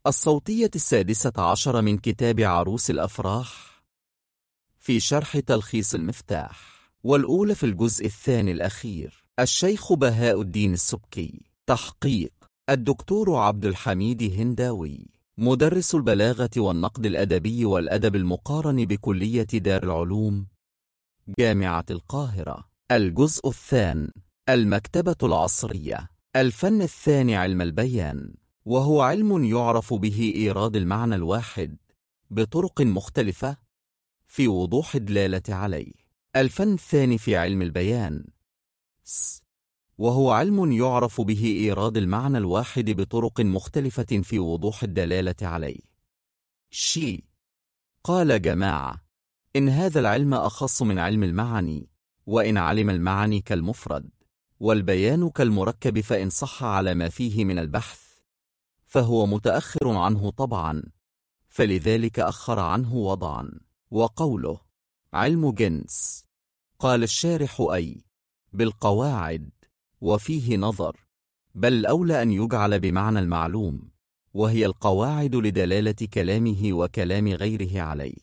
الصوتية 16 من كتاب عروس الأفراح في شرح تلخيص المفتاح، والأولى في الجزء الثاني الأخير. الشيخ بهاء الدين السبكي. تحقيق الدكتور عبد الحميد هنداوي، مدرس البلاغة والنقد الأدبي والأدب المقارن بكلية دار العلوم جامعة القاهرة. الجزء الثاني، المكتبة العصرية. الفن الثاني علم البيان، وهو علم يعرف به إيراد المعنى الواحد بطرق مختلفة في وضوح الدلالة عليه. الفن الثاني في علم البيان، وهو علم يعرف به إيراد المعنى الواحد بطرق مختلفة في وضوح الدلالة عليه. قال جماعة إن هذا العلم أخص من علم المعاني، وإن علم المعاني كالمفرد والبيان كالمركب، فإن صح على ما فيه من البحث فهو متأخر عنه طبعا، فلذلك أخر عنه وضعا. وقوله علم جنس، قال الشارح أي بالقواعد، وفيه نظر، بل الأولى أن يجعل بمعنى المعلوم، وهي القواعد لدلالة كلامه وكلام غيره عليه.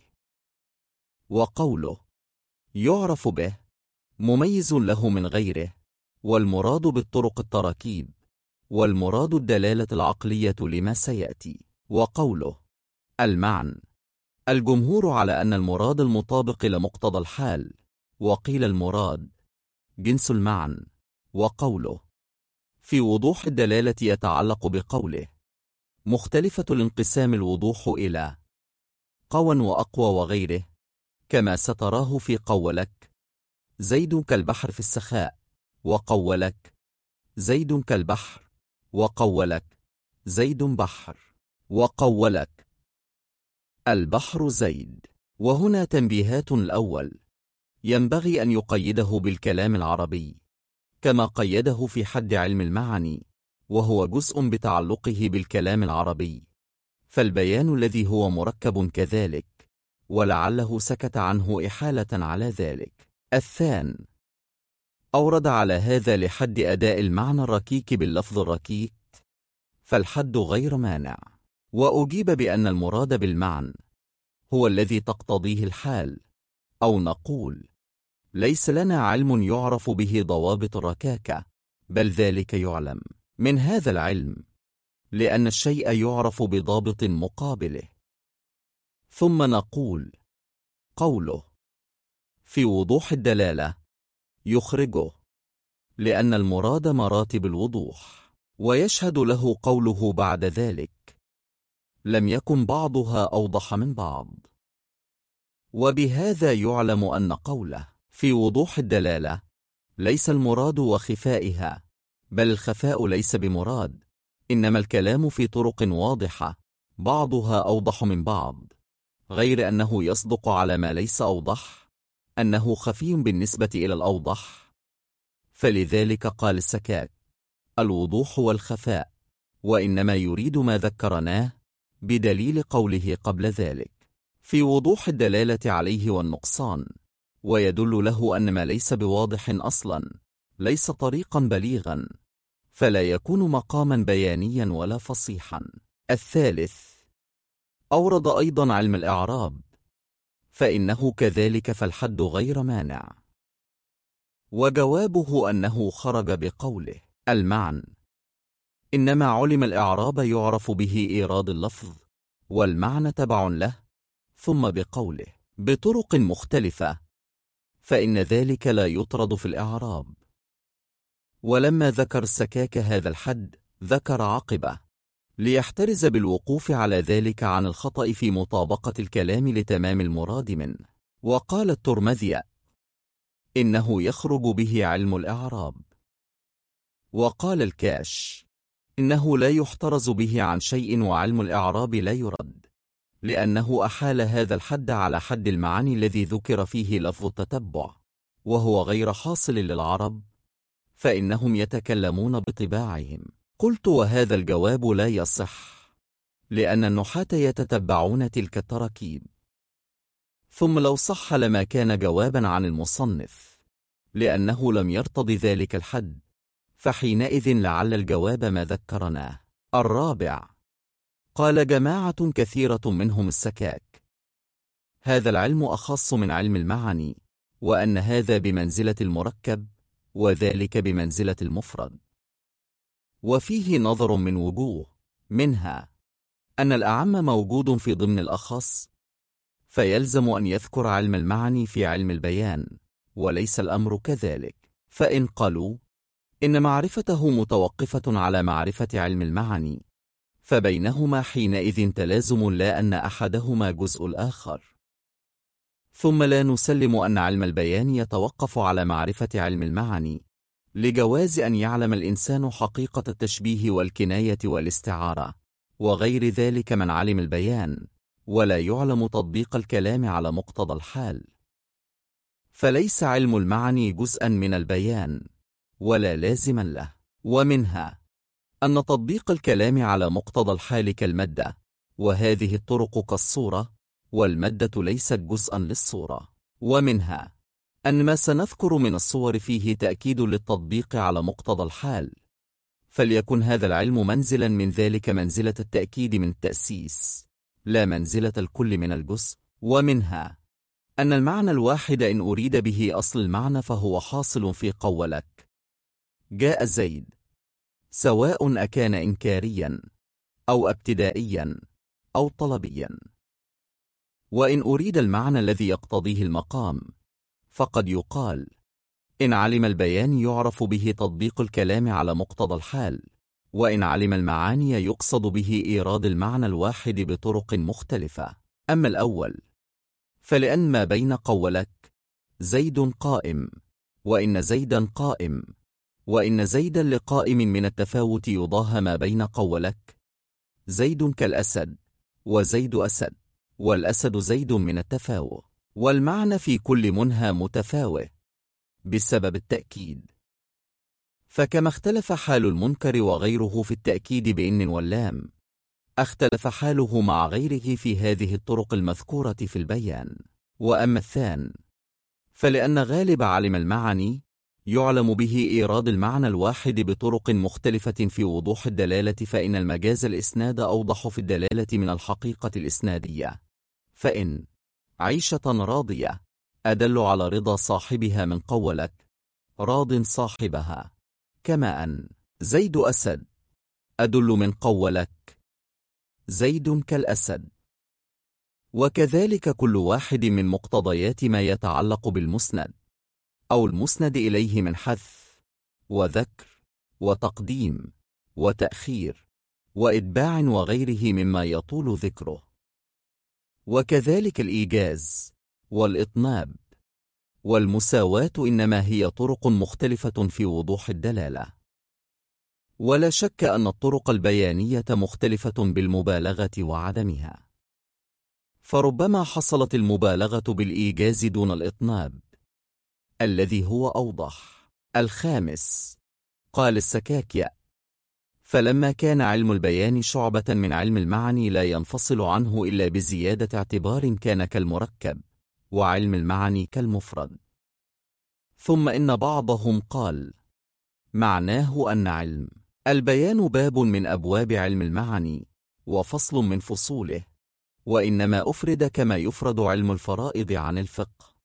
وقوله يعرف به، مميز له من غيره، والمراد بالطرق التراكيب، والمراد الدلالة العقلية لما سيأتي. وقوله المعنى، الجمهور على أن المراد المطابق لمقتضى الحال، وقيل المراد جنس المعنى. وقوله في وضوح الدلالة يتعلق بقوله مختلفة الانقسام الوضوح إلى قوى وأقوى وغيره، كما ستراه في قولك زيد كالبحر في السخاء، وقولك زيد كالبحر، وقولك زيد بحر، وقولك البحر زيد. وهنا تنبيهات. الأول، ينبغي أن يقيده بالكلام العربي كما قيده في حد علم المعاني، وهو جزء بتعلقه بالكلام العربي، فالبيان الذي هو مركب كذلك، ولعله سكت عنه إحالة على ذلك. الثاني، أورد على هذا لحد أداء المعنى الركيك باللفظ الركيك، فالحد غير مانع. وأجيب بأن المراد بالمعنى هو الذي تقتضيه الحال، أو نقول ليس لنا علم يعرف به ضوابط الركاكة، بل ذلك يعلم من هذا العلم، لأن الشيء يعرف بضابط مقابله. ثم نقول قوله في وضوح الدلالة يخرجه، لأن المراد مراتب الوضوح، ويشهد له قوله بعد ذلك لم يكن بعضها أوضح من بعض. وبهذا يعلم أن قوله في وضوح الدلالة ليس المراد وخفائها، بل الخفاء ليس بمراد، إنما الكلام في طرق واضحة بعضها أوضح من بعض، غير أنه يصدق على ما ليس أوضح أنه خفي بالنسبة إلى الأوضح. فلذلك قال السكاك الوضوح والخفاء، وإنما يريد ما ذكرناه بدليل قوله قبل ذلك في وضوح الدلالة عليه والنقصان، ويدل له أن ما ليس بواضح أصلا ليس طريقا بليغا، فلا يكون مقاما بيانيا ولا فصيحا. الثالث، أورد أيضا علم الإعراب، فإنه كذلك فالحد غير مانع. وجوابه أنه خرج بقوله المعنى إنما علم الإعراب يعرف به إيراد اللفظ، والمعنى تبع له، ثم بقوله بطرق مختلفة، فإن ذلك لا يطرد في الإعراب. ولما ذكر السكاك هذا الحد ذكر عقبه ليحترز بالوقوف على ذلك عن الخطأ في مطابقة الكلام لتمام المراد منه. وقال الترمذي إنه يخرج به علم الإعراب. وقال الكاش إنه لا يحترز به عن شيء، وعلم الإعراب لا يرد، لأنه أحال هذا الحد على حد المعاني الذي ذكر فيه لفظ التتبع، وهو غير حاصل للعرب، فإنهم يتكلمون بطباعهم. قلت وهذا الجواب لا يصح، لأن النحاة يتتبعون تلك التراكيب. ثم لو صح لما كان جوابا عن المصنف، لأنه لم يرتضي ذلك الحد، فحينئذ لعل الجواب ما ذكرناه. الرابع، قال جماعة كثيرة منهم السكاك: هذا العلم أخص من علم المعاني، وأن هذا بمنزلة المركب وذلك بمنزلة المفرد. وفيه نظر من وجوه، منها أن الأعم موجود في ضمن الأخص، فيلزم أن يذكر علم المعاني في علم البيان، وليس الأمر كذلك. فإن قالوا إن معرفته متوقفة على معرفة علم المعاني، فبينهما حينئذ تلازم، لا أن أحدهما جزء الآخر. ثم لا نسلم أن علم البيان يتوقف على معرفة علم المعاني، لجواز أن يعلم الإنسان حقيقة التشبيه والكناية والاستعارة وغير ذلك من علم البيان، ولا يعلم تطبيق الكلام على مقتضى الحال. فليس علم المعاني جزءا من البيان ولا لازما له. ومنها أن تطبيق الكلام على مقتضى الحال كالمادة، وهذه الطرق كالصورة، والمادة ليست جزءا للصورة. ومنها أن ما سنذكر من الصور فيه تأكيد للتطبيق على مقتضى الحال، فليكن هذا العلم منزلا من ذلك منزلة التأكيد من التأسيس، لا منزلة الكل من الجزء. ومنها أن المعنى الواحد إن أريد به أصل المعنى فهو حاصل في قولك جاء زيد، سواء أكان إنكاريا أو ابتدائيا أو طلبيا. وإن أريد المعنى الذي يقتضيه المقام، فقد يقال إن علم البيان يعرف به تطبيق الكلام على مقتضى الحال، وإن علم المعاني يقصد به إيراد المعنى الواحد بطرق مختلفة. أما الأول فلأن ما بين قولك زيد قائم وإن زيدا قائم وإن زيدا لقائم من التفاوت يضاهى ما بين قولك زيد كالأسد وزيد أسد والأسد زيد من التفاوت، والمعنى في كل منها متفاوت بسبب التأكيد. فكما اختلف حال المنكر وغيره في التأكيد بإن واللام، اختلف حاله مع غيره في هذه الطرق المذكورة في البيان. وأما الثان فلأن غالب علم المعاني يعلم به إيراد المعنى الواحد بطرق مختلفة في وضوح الدلالة، فإن المجاز الإسناد أوضح في الدلالة من الحقيقة الإسنادية. فإن عيشة راضية أدل على رضا صاحبها من قولك راض صاحبها، كما أن زيد أسد أدل من قولك زيد كالأسد. وكذلك كل واحد من مقتضيات ما يتعلق بالمسند أو المسند إليه من حذف وذكر وتقديم وتأخير وإتباع وغيره مما يطول ذكره. وكذلك الإيجاز والإطناب والمساواة إنما هي طرق مختلفة في وضوح الدلالة. ولا شك أن الطرق البيانية مختلفة بالمبالغة وعدمها، فربما حصلت المبالغة بالإيجاز دون الإطناب الذي هو أوضح. الخامس قال السكاكية: فلما كان علم البيان شعبة من علم المعاني لا ينفصل عنه إلا بزيادة اعتبار كان كالمركب، وعلم المعاني كالمفرد. ثم إن بعضهم قال معناه أن علم البيان باب من أبواب علم المعاني وفصل من فصوله، وإنما أفرد كما يفرد علم الفرائض عن الفقه.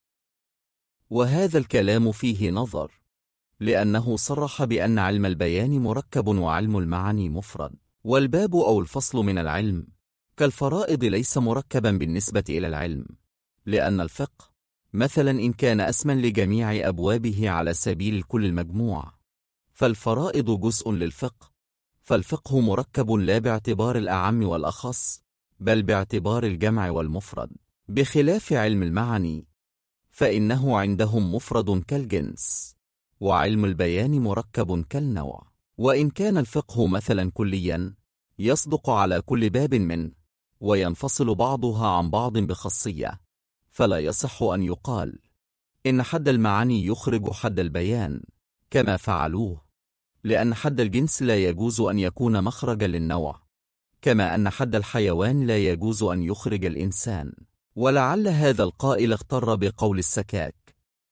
وهذا الكلام فيه نظر، لأنه صرح بأن علم البيان مركب وعلم المعاني مفرد، والباب أو الفصل من العلم كالفرائض ليس مركبا بالنسبة إلى العلم، لأن الفقه مثلا إن كان اسما لجميع أبوابه على سبيل الكل المجموع، فالفرائض جزء للفقه، فالفقه مركب لا باعتبار الأعم والأخص بل باعتبار الجمع والمفرد، بخلاف علم المعاني فإنه عندهم مفرد كالجنس، وعلم البيان مركب كالنوع. وإن كان الفقه مثلا كليا يصدق على كل باب منه وينفصل بعضها عن بعض بخاصية، فلا يصح أن يقال إن حد المعاني يخرج حد البيان كما فعلوه، لأن حد الجنس لا يجوز أن يكون مخرجا للنوع، كما أن حد الحيوان لا يجوز أن يخرج الإنسان. ولعل هذا القائل اغتر بقول السكاك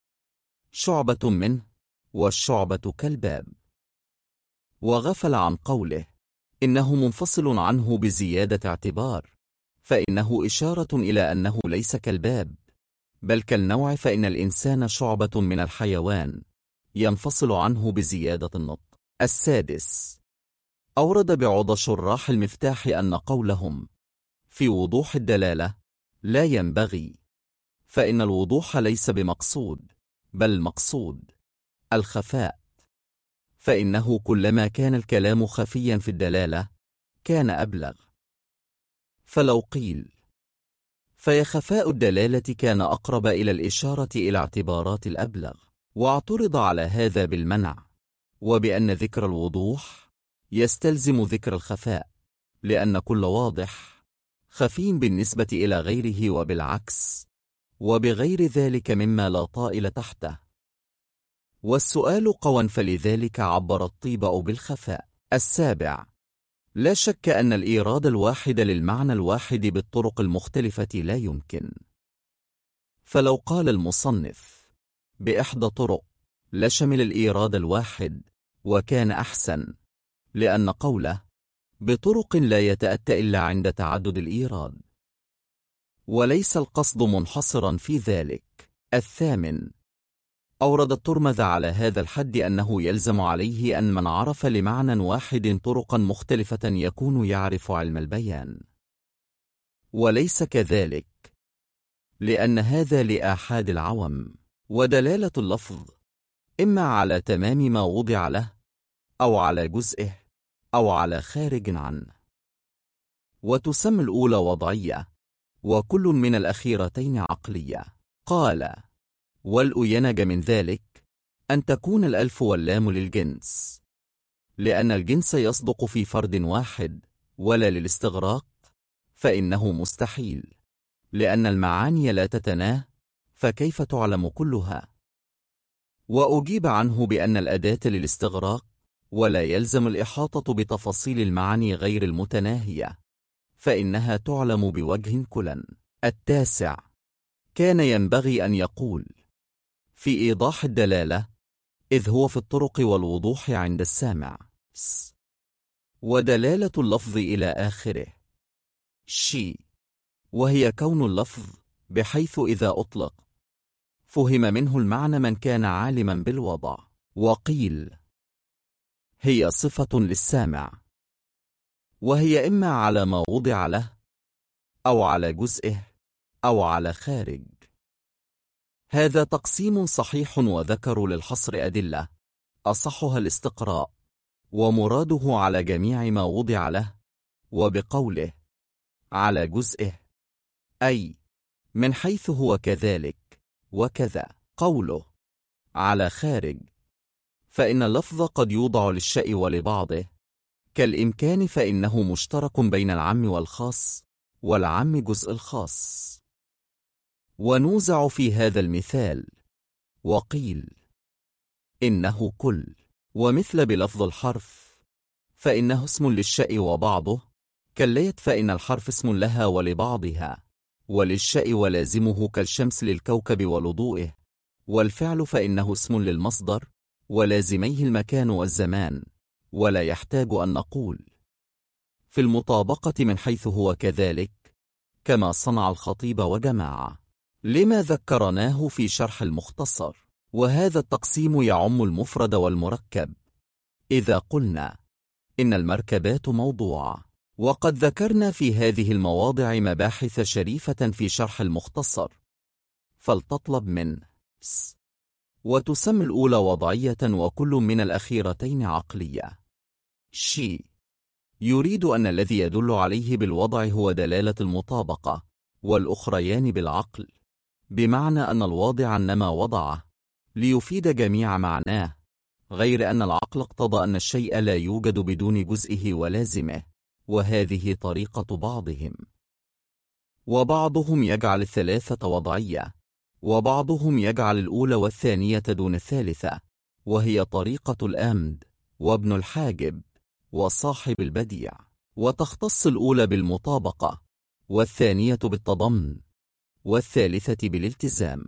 شعبة منه والشعبة كالباب، وغفل عن قوله إنه منفصل عنه بزيادة اعتبار، فإنه إشارة إلى أنه ليس كالباب بل كالنوع، فإن الإنسان شعبة من الحيوان ينفصل عنه بزيادة النطق. السادس، أورد بعض شراح المفتاح أن قولهم في وضوح الدلالة لا ينبغي، فإن الوضوح ليس بمقصود بل مقصود الخفاء، فإنه كلما كان الكلام خفيا في الدلالة كان أبلغ. فلو قيل فيا خفاء الدلالة كان أقرب إلى الإشارة إلى اعتبارات الأبلغ، واعترض على هذا بالمنع، وبأن ذكر الوضوح يستلزم ذكر الخفاء، لأن كل واضح خفي بالنسبة إلى غيره وبالعكس، وبغير ذلك مما لا طائل تحته. والسؤال قوى، فلذلك عبر الطيبأ بالخفاء. السابع، لا شك أن الإيراد الواحد للمعنى الواحد بالطرق المختلفة لا يمكن، فلو قال المصنف بإحدى طرق لشمل الإيراد الواحد وكان أحسن، لأن قوله بطرق لا يتأتى إلا عند تعدد الإيراد، وليس القصد منحصرا في ذلك. الثامن، أورد الترمذ على هذا الحد أنه يلزم عليه أن من عرف لمعنى واحد طرقا مختلفة يكون يعرف علم البيان، وليس كذلك، لأن هذا لآحاد العوم، ودلالة اللفظ إما على تمام ما وضع له أو على جزئه أو على خارج عنه. وتسمى الأولى وضعية، وكل من الأخيرتين عقلية. قال: والأينج من ذلك أن تكون الألف واللام للجنس، لأن الجنس يصدق في فرد واحد، ولا للاستغراق فإنه مستحيل، لأن المعاني لا تتناه، فكيف تعلم كلها؟ وأجيب عنه بأن الأداة للاستغراق، ولا يلزم الإحاطة بتفاصيل المعاني غير المتناهية، فإنها تعلم بوجه كلا. التاسع، كان ينبغي أن يقول في إيضاح الدلالة، إذ هو في الطرق والوضوح عند السامع، ودلالة اللفظ إلى آخره، وهي كون اللفظ بحيث إذا أطلق فهم منه المعنى من كان عالما بالوضع. وقيل هي صفة للسامع، وهي إما على ما وضع له أو على جزئه أو على خارج. هذا تقسيم صحيح، وذكروا للحصر أدلة أصحها الاستقراء، ومراده على جميع ما وضع له، وبقوله على جزئه أي من حيث هو كذلك وكذا. قوله على خارج، فإن اللفظ قد يوضع للشيء ولبعضه كالإمكان، فإنه مشترك بين العام والخاص، والعام جزء الخاص. ونوزع في هذا المثال، وقيل إنه كل، ومثل بلفظ الحرف، فإنه اسم للشيء وبعضه، كالليت فإن الحرف اسم لها ولبعضها، وللشيء ولازمه كالشمس للكوكب ولضوئه. والفعل فإنه اسم للمصدر، ولازميه المكان والزمان، ولا يحتاج أن نقول في المطابقة من حيث هو كذلك، كما صنع الخطيب وجماعة، لما ذكرناه في شرح المختصر. وهذا التقسيم يعم المفرد والمركب، إذا قلنا إن المركبات موضوعة. وقد ذكرنا في هذه المواضع مباحث شريفة في شرح المختصر، فلتطلب من وتسمى الأولى وضعية، وكل من الأخيرتين عقلية. يريد أن الذي يدل عليه بالوضع هو دلالة المطابقة، والأخريان بالعقل، بمعنى أن الواضع إنما وضعه ليفيد جميع معناه، غير أن العقل اقتضى أن الشيء لا يوجد بدون جزئه ولازمه، وهذه طريقة بعضهم. وبعضهم يجعل الثلاثة وضعية، وبعضهم يجعل الأولى والثانية دون الثالثة، وهي طريقة الآمد وابن الحاجب وصاحب البديع. وتختص الأولى بالمطابقة، والثانية بالتضمن، والثالثة بالالتزام.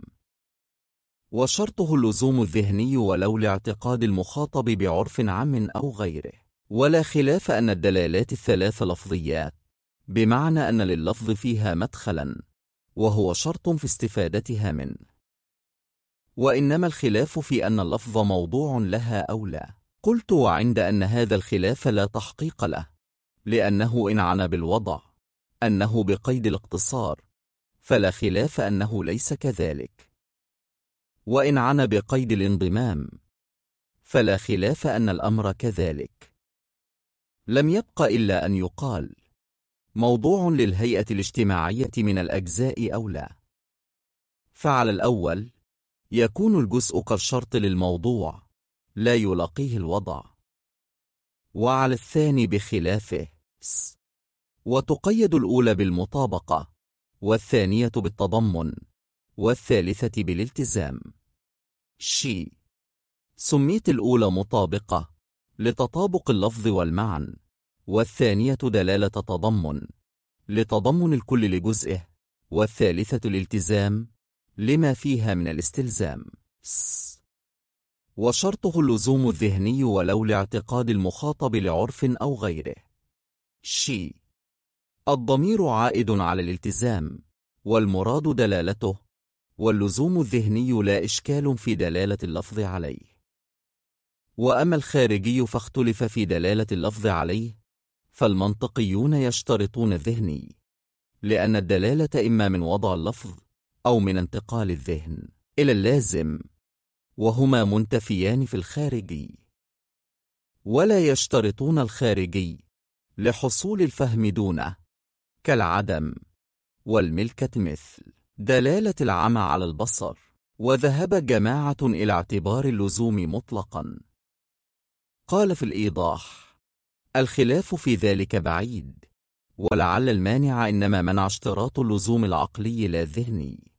وشرطه اللزوم الذهني ولو لاعتقاد المخاطب بعرف عام أو غيره. ولا خلاف أن الدلالات الثلاث لفظيات، بمعنى أن لللفظ فيها مدخلا، وهو شرط في استفادتها منه. وإنما الخلاف في أن اللفظ موضوع لها أو لا. قلت: وعند أن هذا الخلاف لا تحقيق له، لأنه إن عنا بالوضع أنه بقيد الاقتصار فلا خلاف أنه ليس كذلك، وإن عنا بقيد الانضمام فلا خلاف أن الأمر كذلك. لم يبق إلا أن يقال: موضوع للهيئة الاجتماعية من الأجزاء أو لا. فعلى الأول يكون الجزء كالشرط للموضوع لا يلاقيه الوضع، وعلى الثاني بخلافه، وتقيد الأولى بالمطابقة، والثانية بالتضمن، والثالثة بالالتزام. سميت الأولى مطابقة لتطابق اللفظ والمعنى، والثانية دلالة تضمن لتضمن الكل لجزئه، والثالثة الالتزام لما فيها من الاستلزام. وشرطه اللزوم الذهني ولو لاعتقاد المخاطب لعرف أو غيره. الضمير عائد على الالتزام، والمراد دلالته، واللزوم الذهني لا إشكال في دلالة اللفظ عليه. وأما الخارجي فاختلف في دلالة اللفظ عليه، فالمنطقيون يشترطون الذهني، لأن الدلالة إما من وضع اللفظ أو من انتقال الذهن إلى اللازم، وهما منتفيان في الخارجي. ولا يشترطون الخارجي لحصول الفهم دونه، كالعدم والملكة، مثل دلالة العمى على البصر. وذهب جماعة إلى اعتبار اللزوم مطلقا. قال في الإيضاح: الخلاف في ذلك بعيد، ولعل المانع إنما منع اشتراط اللزوم العقلي لا الذهني.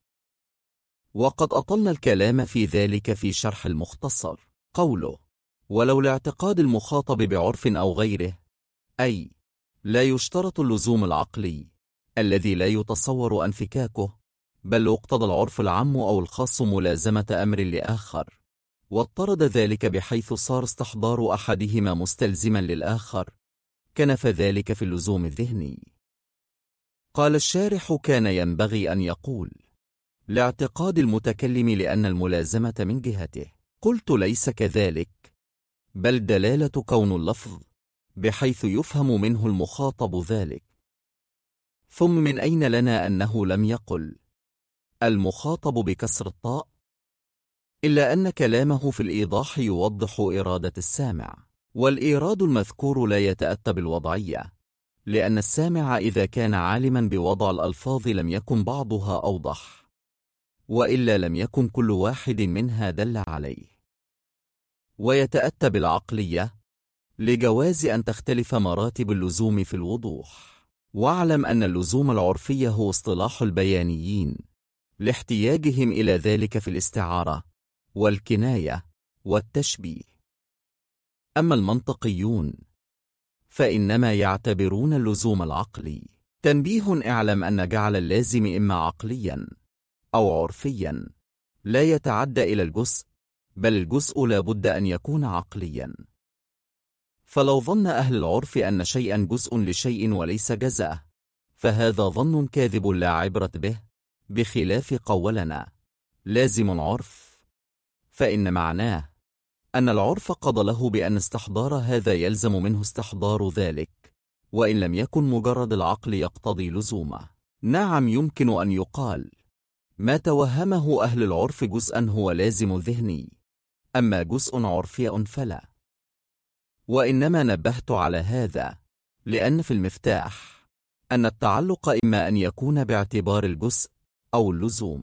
وقد أطلنا الكلام في ذلك في شرح المختصر. قوله: ولو لاعتقاد المخاطب بعرف أو غيره، أي لا يشترط اللزوم العقلي الذي لا يتصور انفكاكه، بل يقتضى العرف العام أو الخاص ملازمة أمر لآخر، واضطرد ذلك بحيث صار استحضار أحدهما مستلزما للآخر، كنف ذلك في اللزوم الذهني. قال الشارح: كان ينبغي أن يقول لاعتقاد المتكلم لأن الملازمة من جهته. قلت: ليس كذلك، بل دلالة كون اللفظ بحيث يفهم منه المخاطب ذلك. ثم من أين لنا أنه لم يقل المخاطب بكسر الطاء؟ إلا أن كلامه في الإيضاح يوضح إرادة السامع، والإيراد المذكور لا يتأتى بالوضعية، لأن السامع إذا كان عالما بوضع الألفاظ لم يكن بعضها أوضح، وإلا لم يكن كل واحد منها دل عليه. ويتأتى بالعقلية لجواز أن تختلف مراتب اللزوم في الوضوح. واعلم أن اللزوم العرفي هو اصطلاح البيانيين لاحتياجهم إلى ذلك في الاستعارة والكناية والتشبيه. أما المنطقيون فإنما يعتبرون اللزوم العقلي. تنبيه: اعلم أن جعل اللازم إما عقليا أو عرفيا لا يتعدى إلى الجزء، بل الجزء لا بد أن يكون عقليا. فلو ظن أهل العرف أن شيئا جزء لشيء وليس جزءه، فهذا ظن كاذب لا عبرة به، بخلاف قولنا لازم عرف، فإن معناه أن العرف قضى له بأن استحضار هذا يلزم منه استحضار ذلك، وإن لم يكن مجرد العقل يقتضي لزومه. نعم، يمكن أن يقال ما توهمه أهل العرف جزءا هو لازم ذهني، أما جزء عرفي فلا. وإنما نبهت على هذا لأن في المفتاح أن التعلق إما أن يكون باعتبار الجزء أو اللزوم.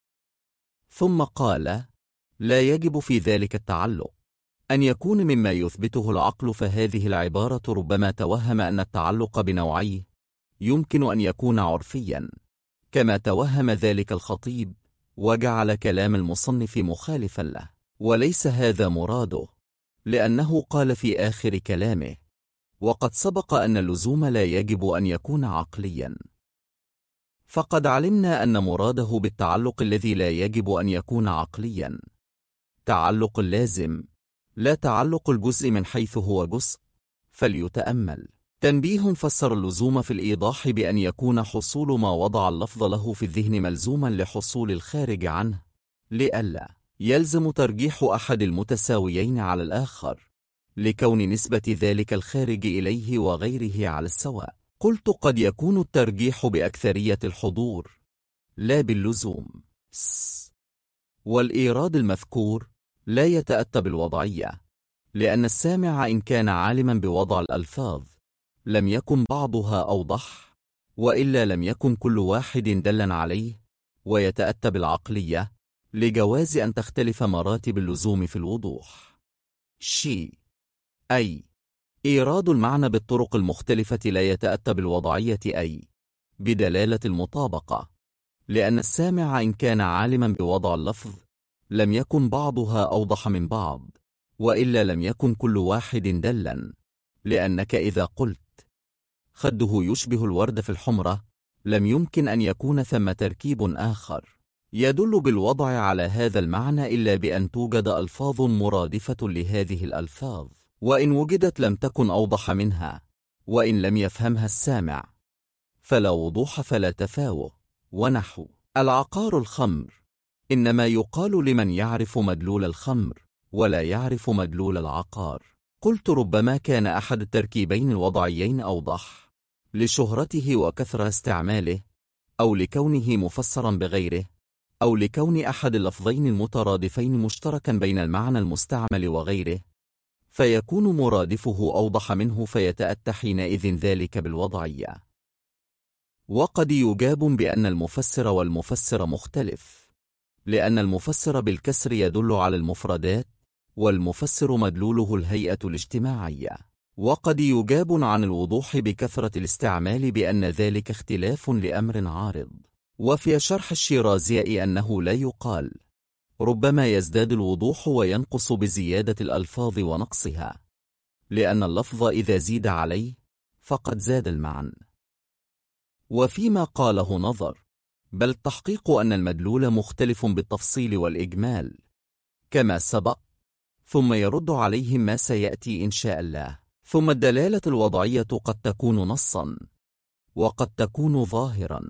ثم قال: لا يجب في ذلك التعلق أن يكون مما يثبته العقل، فهذه العبارة ربما توهم أن التعلق بنوعيه يمكن أن يكون عرفيا، كما توهم ذلك الخطيب وجعل كلام المصنف مخالفا له، وليس هذا مراده، لأنه قال في آخر كلامه: وقد سبق أن اللزوم لا يجب أن يكون عقليا. فقد علمنا أن مراده بالتعلق الذي لا يجب أن يكون عقليا تعلق اللازم، لا تعلق الجزء من حيث هو جزء، فليتأمل. تنبيه: فسر اللزوم في الإيضاح بأن يكون حصول ما وضع اللفظ له في الذهن ملزوما لحصول الخارج عنه، لئلا يلزم ترجيح أحد المتساويين على الآخر، لكون نسبة ذلك الخارج إليه وغيره على السواء. قلت: قد يكون الترجيح بأكثرية الحضور لا باللزوم. والإيراد المذكور لا يتأتى بالوضعية، لأن السامع إن كان عالما بوضع الألفاظ لم يكن بعضها أوضح، وإلا لم يكن كل واحد دلا عليه. ويتأتى بالعقلية لجواز أن تختلف مراتب اللزوم في الوضوح. أي إيراد المعنى بالطرق المختلفة لا يتأتى بالوضعية، أي بدلالة المطابقة، لأن السامع إن كان عالما بوضع اللفظ لم يكن بعضها أوضح من بعض، وإلا لم يكن كل واحد دلا. لأنك إذا قلت خده يشبه الورد في الحمرة لم يمكن أن يكون ثم تركيب آخر يدل بالوضع على هذا المعنى إلا بأن توجد ألفاظ مرادفة لهذه الألفاظ، وإن وجدت لم تكن أوضح منها، وإن لم يفهمها السامع فلا وضوح فلا تفاوه. ونحو العقار الخمر إنما يقال لمن يعرف مدلول الخمر ولا يعرف مدلول العقار. قلت: ربما كان أحد التركيبين الوضعيين أوضح لشهرته وكثرة استعماله، أو لكونه مفسرا بغيره، أو لكون أحد اللفظين المترادفين مشتركا بين المعنى المستعمل وغيره، فيكون مرادفه أوضح منه، فيتأتى حينئذ ذلك بالوضعية. وقد يجاب بأن المفسر والمفسر مختلف، لأن المفسر بالكسر يدل على المفردات، والمفسر مدلوله الهيئة الاجتماعية. وقد يجاب عن الوضوح بكثرة الاستعمال بأن ذلك اختلاف لأمر عارض. وفي شرح الشيرازي أنه لا يقال ربما يزداد الوضوح وينقص بزيادة الألفاظ ونقصها، لأن اللفظ إذا زيد عليه فقد زاد المعنى. وفيما قاله نظر، بل التحقيق أن المدلول مختلف بالتفصيل والإجمال كما سبق، ثم يرد عليهم ما سيأتي إن شاء الله. ثم الدلالة الوضعية قد تكون نصا وقد تكون ظاهرا،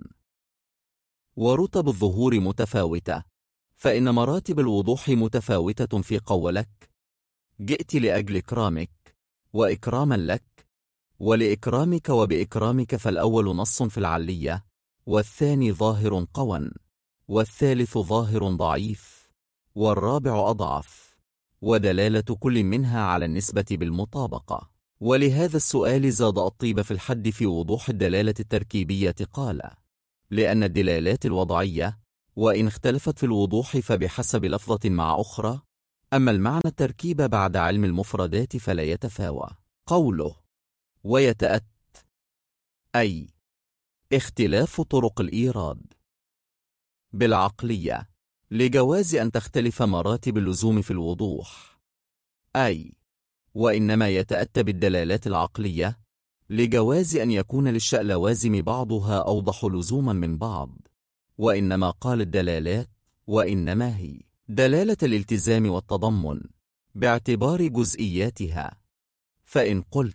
ورتب الظهور متفاوتة، فإن مراتب الوضوح متفاوتة في قولك جئت لأجل إكرامك وإكراما لك ولإكرامك وبإكرامك، فالأول نص في العلية، والثاني ظاهر قوى، والثالث ظاهر ضعيف، والرابع أضعف، ودلالة كل منها على النسبة بالمطابقة. ولهذا السؤال زاد الطيب في الحد في وضوح الدلالة التركيبية، قال: لأن الدلالات الوضعية وإن اختلفت في الوضوح فبحسب لفظة مع أخرى، أما المعنى التركيب بعد علم المفردات فلا يتفاوى. قوله ويتأت، أي اختلاف طرق الإيراد بالعقلية لجواز أن تختلف مراتب اللزوم في الوضوح، أي وإنما يتأتى بالدلالات العقلية لجواز أن يكون للشيء لوازم بعضها أوضح لزوما من بعض. وإنما قال الدلالات، وإنما هي دلالة الالتزام والتضمن باعتبار جزئياتها. فإن قلت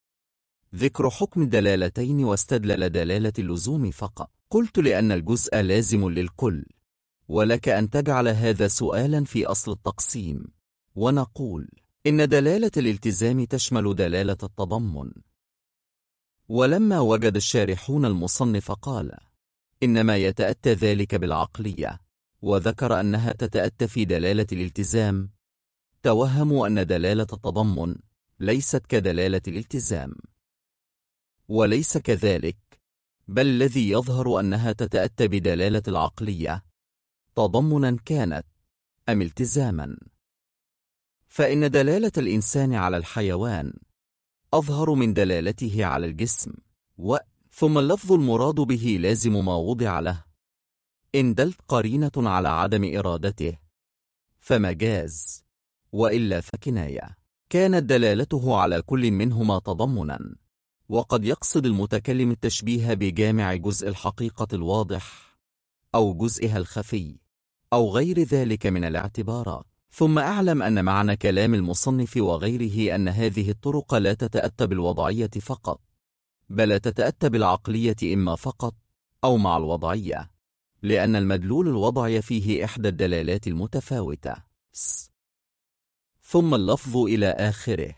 ذكر حكم الدلالتين واستدلل دلالة اللزوم فقط، قلت لأن الجزء لازم للكل، ولك أن تجعل هذا سؤالا في أصل التقسيم، ونقول إن دلالة الالتزام تشمل دلالة التضمن. ولما وجد الشارحون المصنف قال إنما يتأتى ذلك بالعقلية، وذكر أنها تتأتى في دلالة الالتزام، توهموا أن دلالة التضمن ليست كدلالة الالتزام، وليس كذلك، بل الذي يظهر أنها تتأتى بدلالة العقلية تضمنا كانت أم التزاما. فإن دلالة الإنسان على الحيوان أظهر من دلالته على الجسم، ثم اللفظ المراد به لازم ما وضع له، إن دلت قرينة على عدم إرادته فمجاز، وإلا فكناية، كانت دلالته على كل منهما تضمنا. وقد يقصد المتكلم التشبيه بجامع جزء الحقيقة الواضح أو جزئها الخفي أو غير ذلك من الاعتبارات. ثم اعلم أن معنى كلام المصنف وغيره أن هذه الطرق لا تتأتى بالوضعية فقط، بل تتأتى بالعقلية إما فقط أو مع الوضعية، لأن المدلول الوضعي فيه إحدى الدلالات المتفاوتة ثم اللفظ إلى آخره.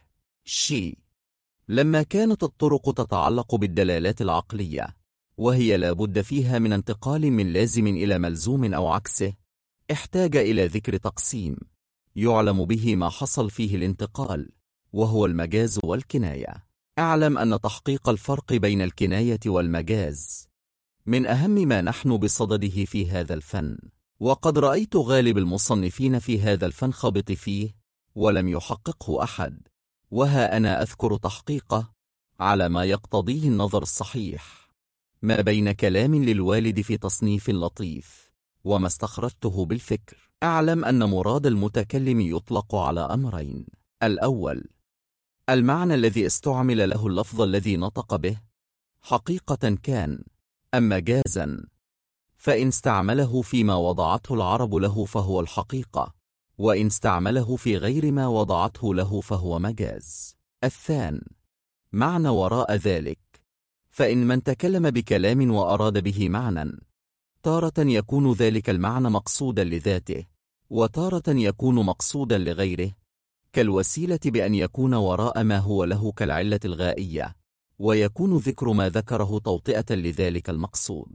لما كانت الطرق تتعلق بالدلالات العقلية وهي لا بد فيها من انتقال من لازم إلى ملزوم أو عكسه، احتاج إلى ذكر تقسيم يعلم به ما حصل فيه الانتقال، وهو المجاز والكناية. اعلم أن تحقيق الفرق بين الكناية والمجاز من أهم ما نحن بصدده في هذا الفن، وقد رأيت غالب المصنفين في هذا الفن خبط فيه ولم يحققه أحد، وها أنا أذكر تحقيقه على ما يقتضيه النظر الصحيح ما بين كلام للوالد في تصنيف لطيف وما استخرجته بالفكر. أعلم أن مراد المتكلم يطلق على أمرين: الأول المعنى الذي استعمل له اللفظ الذي نطق به حقيقة كان أم مجازا، فإن استعمله فيما وضعته العرب له فهو الحقيقة، وإن استعمله في غير ما وضعته له فهو مجاز. الثاني معنى وراء ذلك، فإن من تكلم بكلام وأراد به معنى، تارة يكون ذلك المعنى مقصودا لذاته، وتارة يكون مقصودا لغيره، كالوسيلة بأن يكون وراء ما هو له كالعلة الغائية، ويكون ذكر ما ذكره توطئة لذلك المقصود.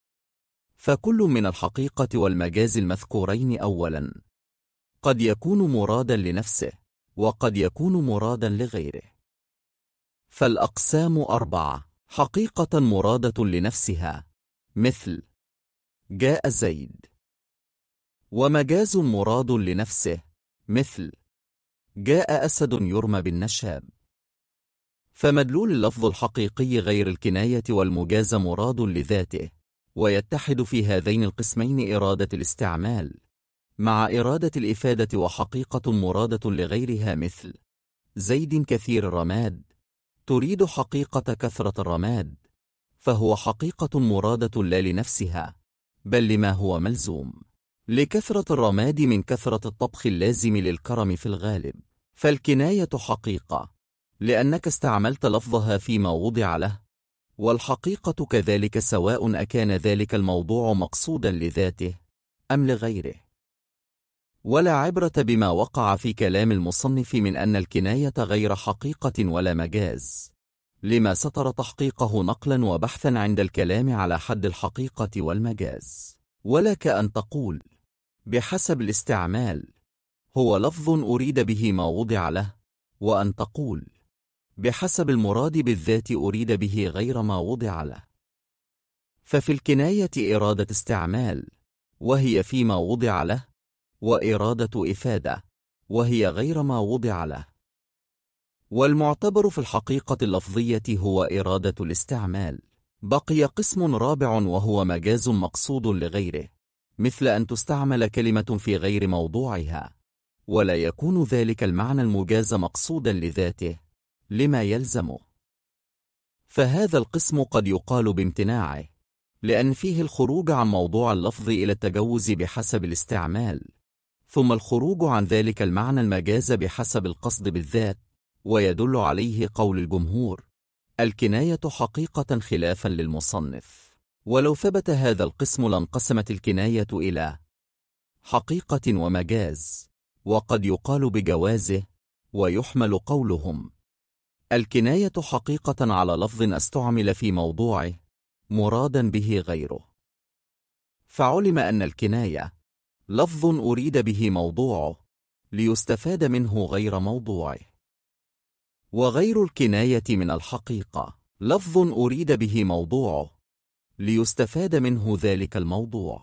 فكل من الحقيقة والمجاز المذكورين أولا قد يكون مرادا لنفسه، وقد يكون مرادا لغيره. فالأقسام 4: حقيقة مرادة لنفسها مثل جاء زيد، ومجاز مراد لنفسه مثل جاء أسد يرمى بالنشاب. فمدلول اللفظ الحقيقي غير الكناية والمجاز مراد لذاته، ويتحد في هذين القسمين إرادة الاستعمال مع إرادة الإفادة، وحقيقة مرادة لغيرها مثل زيد كثير الرماد، تريد حقيقة كثرة الرماد، فهو حقيقة مرادة لا لنفسها بل لما هو ملزوم، لكثرة الرماد من كثرة الطبخ اللازم للكرم في الغالب. فالكناية حقيقة لأنك استعملت لفظها فيما وضع له، والحقيقة كذلك سواء أكان ذلك الموضوع مقصودا لذاته أم لغيره. ولا عبرة بما وقع في كلام المصنف من أن الكناية غير حقيقة ولا مجاز، لما ستر تحقيقه نقلا وبحثا عند الكلام على حد الحقيقة والمجاز. ولك أن تقول بحسب الاستعمال هو لفظ أريد به ما وضع له، وأن تقول بحسب المراد بالذات أريد به غير ما وضع له. ففي الكناية إرادة استعمال وهي فيما وضع له، وإرادة إفادة وهي غير ما وضع له. والمعتبر في الحقيقة اللفظية هو إرادة الاستعمال. بقي قسم رابع وهو مجاز مقصود لغيره، مثل أن تستعمل كلمة في غير موضوعها ولا يكون ذلك المعنى المجاز مقصودا لذاته لما يلزمه. فهذا القسم قد يقال بامتناعه، لأن فيه الخروج عن موضوع اللفظ إلى التجوز بحسب الاستعمال، ثم الخروج عن ذلك المعنى المجاز بحسب القصد بالذات، ويدل عليه قول الجمهور: الكناية حقيقة خلافا للمصنف. ولو ثبت هذا القسم لانقسمت الكناية إلى حقيقة ومجاز، وقد يقال بجوازه، ويحمل قولهم الكناية حقيقة على لفظ استعمل في موضوعه مرادا به غيره، فعلم أن الكناية لفظ أريد به موضوعه ليستفاد منه غير موضوعه. وغير الكناية من الحقيقة لفظ أريد به موضوعه ليستفاد منه ذلك الموضوع.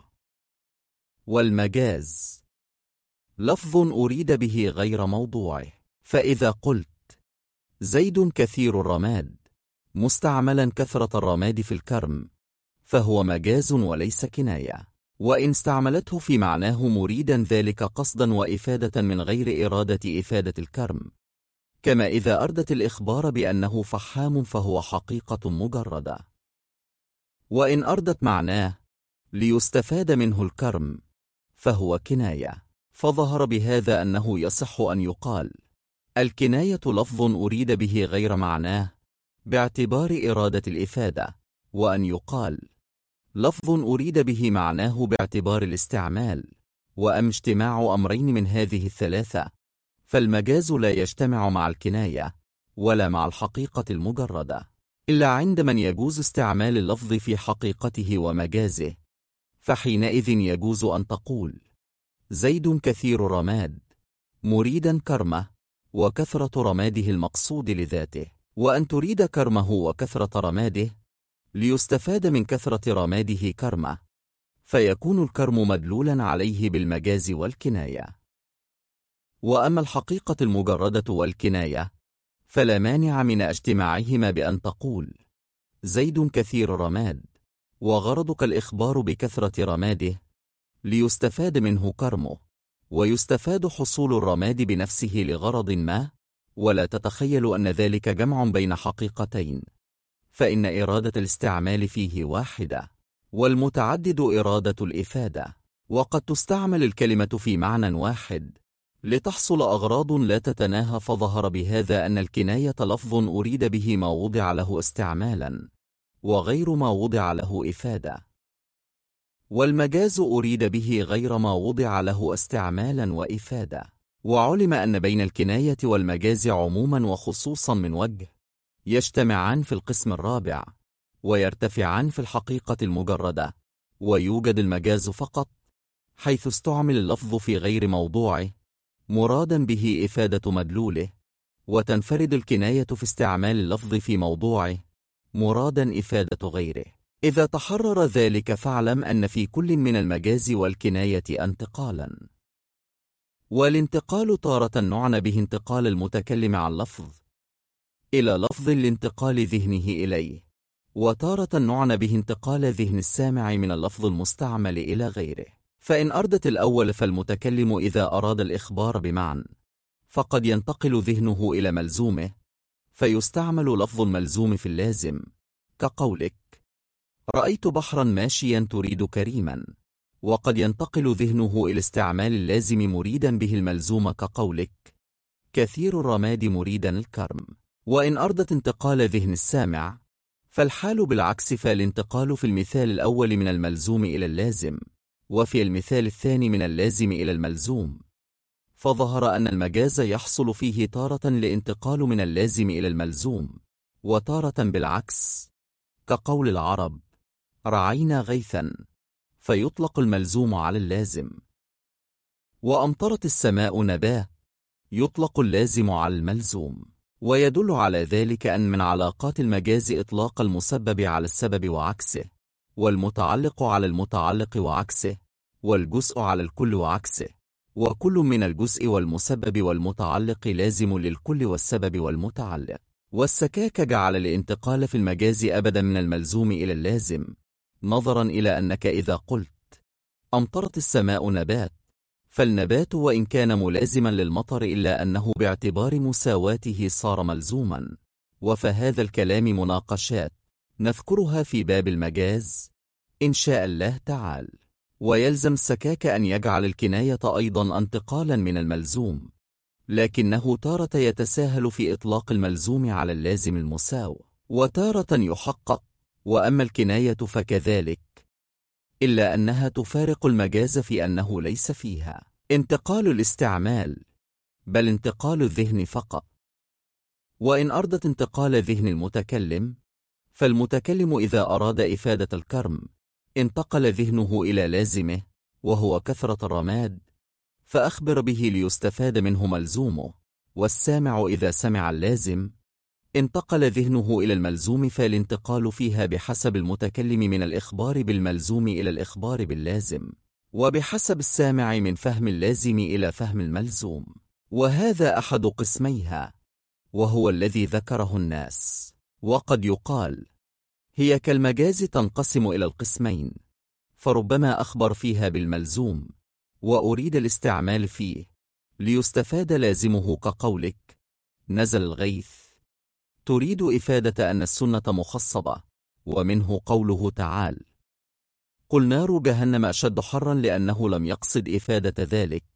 والمجاز لفظ أريد به غير موضوعه. فإذا قلت زيد كثير الرماد مستعملا كثرة الرماد في الكرم، فهو مجاز وليس كناية، وإن استعملته في معناه مريدا ذلك قصدا وإفادة من غير إرادة إفادة الكرم، كما إذا أردت الإخبار بأنه فحام فهو حقيقة مجردة. وإن أردت معناه ليستفاد منه الكرم فهو كناية. فظهر بهذا أنه يصح أن يقال الكناية لفظ أريد به غير معناه باعتبار إرادة الإفادة، وأن يقال لفظ أريد به معناه باعتبار الاستعمال. وأما اجتماع أمرين من هذه الثلاثة، فالمجاز لا يجتمع مع الكناية ولا مع الحقيقة المجردة إلا عند من يجوز استعمال اللفظ في حقيقته ومجازه، فحينئذ يجوز أن تقول زيد كثير رماد مريدا كرمه وكثرة رماده المقصود لذاته، وأن تريد كرمه وكثرة رماده ليستفاد من كثرة رماده كرمه، فيكون الكرم مدلولا عليه بالمجاز والكناية. وأما الحقيقة المجردة والكناية فلا مانع من اجتماعهما بأن تقول زيد كثير رماد وغرضك الإخبار بكثرة رماده ليستفاد منه كرمه، ويستفاد حصول الرماد بنفسه لغرض ما، ولا تتخيل أن ذلك جمع بين حقيقتين، فإن إرادة الاستعمال فيه واحدة والمتعدد إرادة الإفادة، وقد تستعمل الكلمة في معنى واحد لتحصل أغراض لا تتناهى. فظهر بهذا أن الكناية لفظ أريد به ما وضع له استعمالا وغير ما وضع له إفادة، والمجاز أريد به غير ما وضع له استعمالا وإفادة. وعلم أن بين الكناية والمجاز عموما وخصوصا من وجه يجتمعان في القسم الرابع ويرتفعان في الحقيقة المجردة، ويوجد المجاز فقط حيث استعمل اللفظ في غير موضوعه مرادا به إفادة مدلوله، وتنفرد الكناية في استعمال اللفظ في موضوعه مرادا إفادة غيره. إذا تحرر ذلك فاعلم أن في كل من المجاز والكناية انتقالا، والانتقال تارة نعنى به انتقال المتكلم عن لفظ إلى لفظ لانتقال ذهنه إليه، وتارة نعنى به انتقال ذهن السامع من اللفظ المستعمل إلى غيره. فإن أردت الأول فالمتكلم إذا أراد الإخبار بمعنى فقد ينتقل ذهنه إلى ملزومه فيستعمل لفظ الملزوم في اللازم، كقولك رأيت بحرا ماشيا تريد كريما، وقد ينتقل ذهنه إلى استعمال اللازم مريدا به الملزوم، كقولك كثير الرماد مريدا الكرم. وإن أردت انتقال ذهن السامع فالحال بالعكس، فالانتقال في المثال الأول من الملزوم إلى اللازم، وفي المثال الثاني من اللازم إلى الملزوم. فظهر أن المجاز يحصل فيه تارة لانتقال من اللازم إلى الملزوم، وتارة بالعكس، كقول العرب رعينا غيثا، فيطلق الملزوم على اللازم. وأمطرت السماء نباه، يطلق اللازم على الملزوم. ويدل على ذلك أن من علاقات المجاز إطلاق المسبب على السبب وعكسه، والمتعلق على المتعلق وعكسه، والجزء على الكل وعكسه، وكل من الجزء والمسبب والمتعلق لازم للكل والسبب والمتعلق. والسكاك جعل الانتقال في المجاز أبدا من الملزوم إلى اللازم، نظرا إلى أنك إذا قلت أمطرت السماء نبات، فالنبات وإن كان ملازما للمطر إلا أنه باعتبار مساواته صار ملزوما. وفهذا الكلام مناقشات نذكرها في باب المجاز إن شاء الله تعالى. ويلزم السكاك أن يجعل الكناية أيضا انتقالا من الملزوم، لكنه تارة يتساهل في إطلاق الملزوم على اللازم المساو، وتارة يحقق. وأما الكناية فكذلك، إلا أنها تفارق المجاز في أنه ليس فيها انتقال الاستعمال بل انتقال الذهن فقط. وإن أردت انتقال ذهن المتكلم، فالمتكلم إذا أراد إفادة الكرم انتقل ذهنه إلى لازمه وهو كثرة الرماد، فأخبر به ليستفاد منه ملزومه. والسامع إذا سمع اللازم انتقل ذهنه إلى الملزوم، فالانتقال فيها بحسب المتكلم من الإخبار بالملزوم إلى الإخبار باللازم، وبحسب السامع من فهم اللازم إلى فهم الملزوم. وهذا أحد قسميها، وهو الذي ذكره الناس. وقد يقال هي كالمجاز تنقسم إلى القسمين، فربما أخبر فيها بالملزوم وأريد الاستعمال فيه ليستفاد لازمه، كقولك نزل الغيث، تريد إفادة أن السنة مخصبة. ومنه قوله تعالى قل نار جهنم أشد حرا، لأنه لم يقصد إفادة ذلك،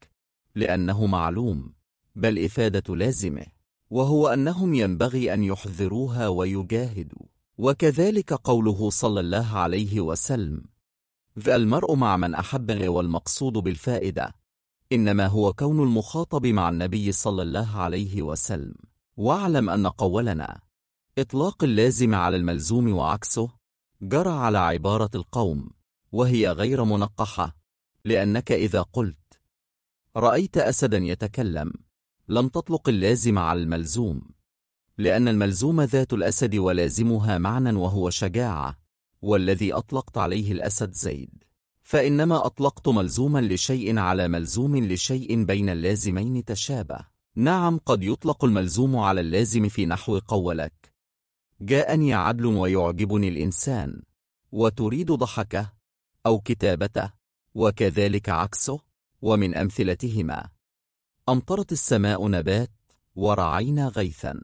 لأنه معلوم، بل إفادة لازمه، وهو أنهم ينبغي أن يحذروها ويجاهدوا. وكذلك قوله صلى الله عليه وسلم: المرء مع من أحب، والمقصود بالفائدة إنما هو كون المخاطب مع النبي صلى الله عليه وسلم. واعلم أن قولنا إطلاق اللازم على الملزوم وعكسه جرى على عبارة القوم، وهي غير منقحة، لأنك إذا قلت رأيت أسدا يتكلم لم تطلق اللازم على الملزوم، لأن الملزوم ذات الأسد ولازمها معنى وهو شجاعة، والذي أطلقت عليه الأسد زيد، فإنما أطلقت ملزوما لشيء على ملزوم لشيء بين اللازمين تشابه. نعم، قد يطلق الملزوم على اللازم في نحو قولك جاءني عدل ويعجبني الإنسان، وتريد ضحكه أو كتابته، وكذلك عكسه. ومن أمثلتهما أمطرت السماء نبات ورعينا غيثا.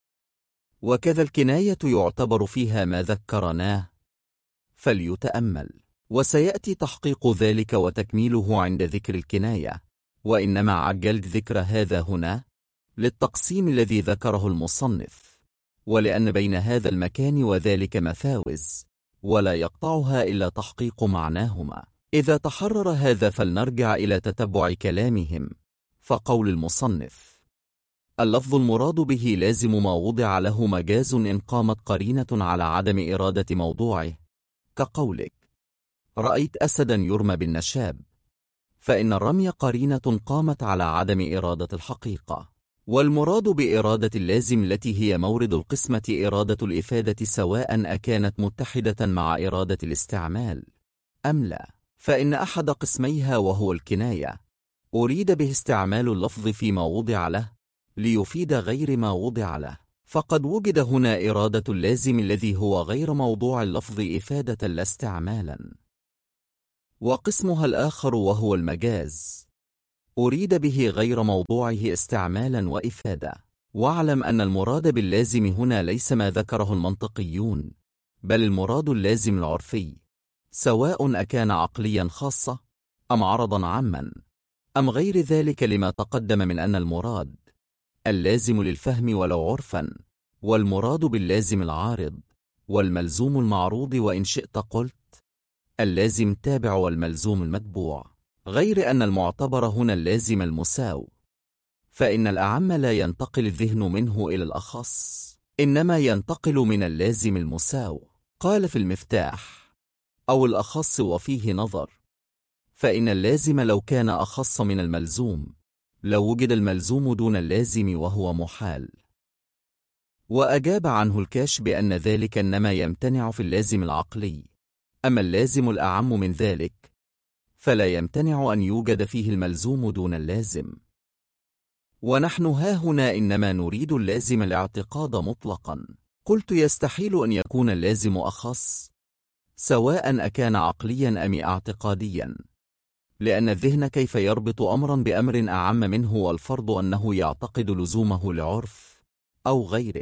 وكذا الكناية يعتبر فيها ما ذكرناه، فليتأمل، وسيأتي تحقيق ذلك وتكميله عند ذكر الكناية. وإنما عجلت ذكر هذا هنا للتقسيم الذي ذكره المصنف، ولأن بين هذا المكان وذلك مفاوز، ولا يقطعها إلا تحقيق معناهما. إذا تحرر هذا فلنرجع إلى تتبع كلامهم. فقول المصنف: اللفظ المراد به لازم ما وضع له مجاز إن قامت قرينة على عدم إرادة موضوعه، كقولك رأيت أسدا يرمى بالنشاب، فإن الرمي قرينة قامت على عدم إرادة الحقيقة. والمراد بإرادة اللازم التي هي مورد القسمة إرادة الإفادة، سواء أكانت متحدة مع إرادة الاستعمال أم لا، فإن أحد قسميها وهو الكناية أريد به استعمال اللفظ فيما وضع له ليفيد غير ما وضع له، فقد وجد هنا إرادة اللازم الذي هو غير موضوع اللفظ إفادة لا استعمالا. وقسمها الآخر وهو المجاز أريد به غير موضوعه استعمالا وإفادة. واعلم أن المراد باللازم هنا ليس ما ذكره المنطقيون، بل المراد اللازم العرفي، سواء أكان عقليا خاصة أم عرضا عاما أم غير ذلك، لما تقدم من أن المراد اللازم للفهم ولو عرفا، والمراد باللازم العارض والملزوم المعروض، وإن شئت قلت اللازم تابع والملزوم المتبوع، غير أن المعتبر هنا اللازم المساو، فإن الأعم لا ينتقل الذهن منه إلى الأخص، إنما ينتقل من اللازم المساو. قال في المفتاح: أو الأخص وفيه نظر، فإن اللازم لو كان أخص من الملزوم لو وجد الملزوم دون اللازم وهو محال. وأجاب عنه الكاش بأن ذلك إنما يمتنع في اللازم العقلي، أما اللازم الأعم من ذلك فلا يمتنع أن يوجد فيه الملزوم دون اللازم. ونحن هاهنا إنما نريد اللازم الاعتقاد مطلقا. قلت: يستحيل أن يكون اللازم أخص، سواء أكان عقليا أم اعتقاديا، لأن الذهن كيف يربط أمرا بأمر أعم منه، والفرض أنه يعتقد لزومه لعرف أو غيره.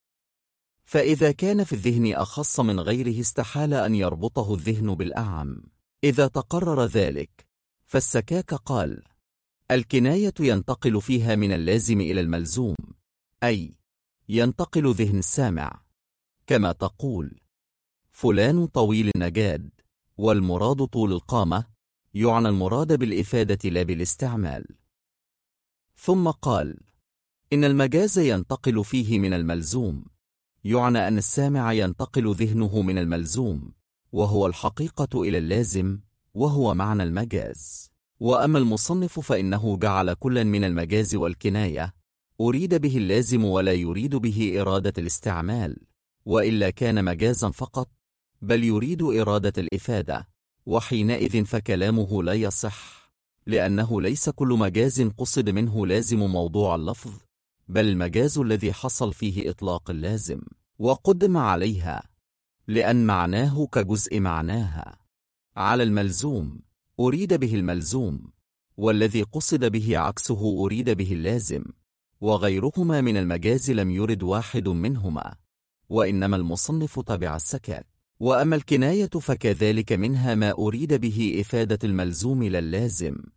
فإذا كان في الذهن أخص من غيره استحال أن يربطه الذهن بالأعم. إذا تقرر ذلك فالسكاك قال: الكناية ينتقل فيها من اللازم إلى الملزوم، أي ينتقل ذهن السامع، كما تقول فلان طويل النجاد، والمراد طول القامة، يعنى المراد بالإفادة لا بالاستعمال. ثم قال: إن المجاز ينتقل فيه من الملزوم، يعنى أن السامع ينتقل ذهنه من الملزوم وهو الحقيقة إلى اللازم، وهو معنى المجاز. وأما المصنف فإنه جعل كلا من المجاز والكناية أريد به اللازم ولا يريد به إرادة الاستعمال، وإلا كان مجازا فقط، بل يريد إرادة الإفادة، وحينئذ فكلامه لا يصح، لأنه ليس كل مجاز قصد منه لازم موضوع اللفظ، بل المجاز الذي حصل فيه إطلاق اللازم وقدم عليها، لأن معناه كجزء معناها. على الملزوم أريد به الملزوم، والذي قصد به عكسه أريد به اللازم، وغيرهما من المجاز لم يرد واحد منهما، وإنما المصنف تبع السكاك. وأما الكناية فكذلك منها ما أريد به إفادة الملزوم لا اللازم،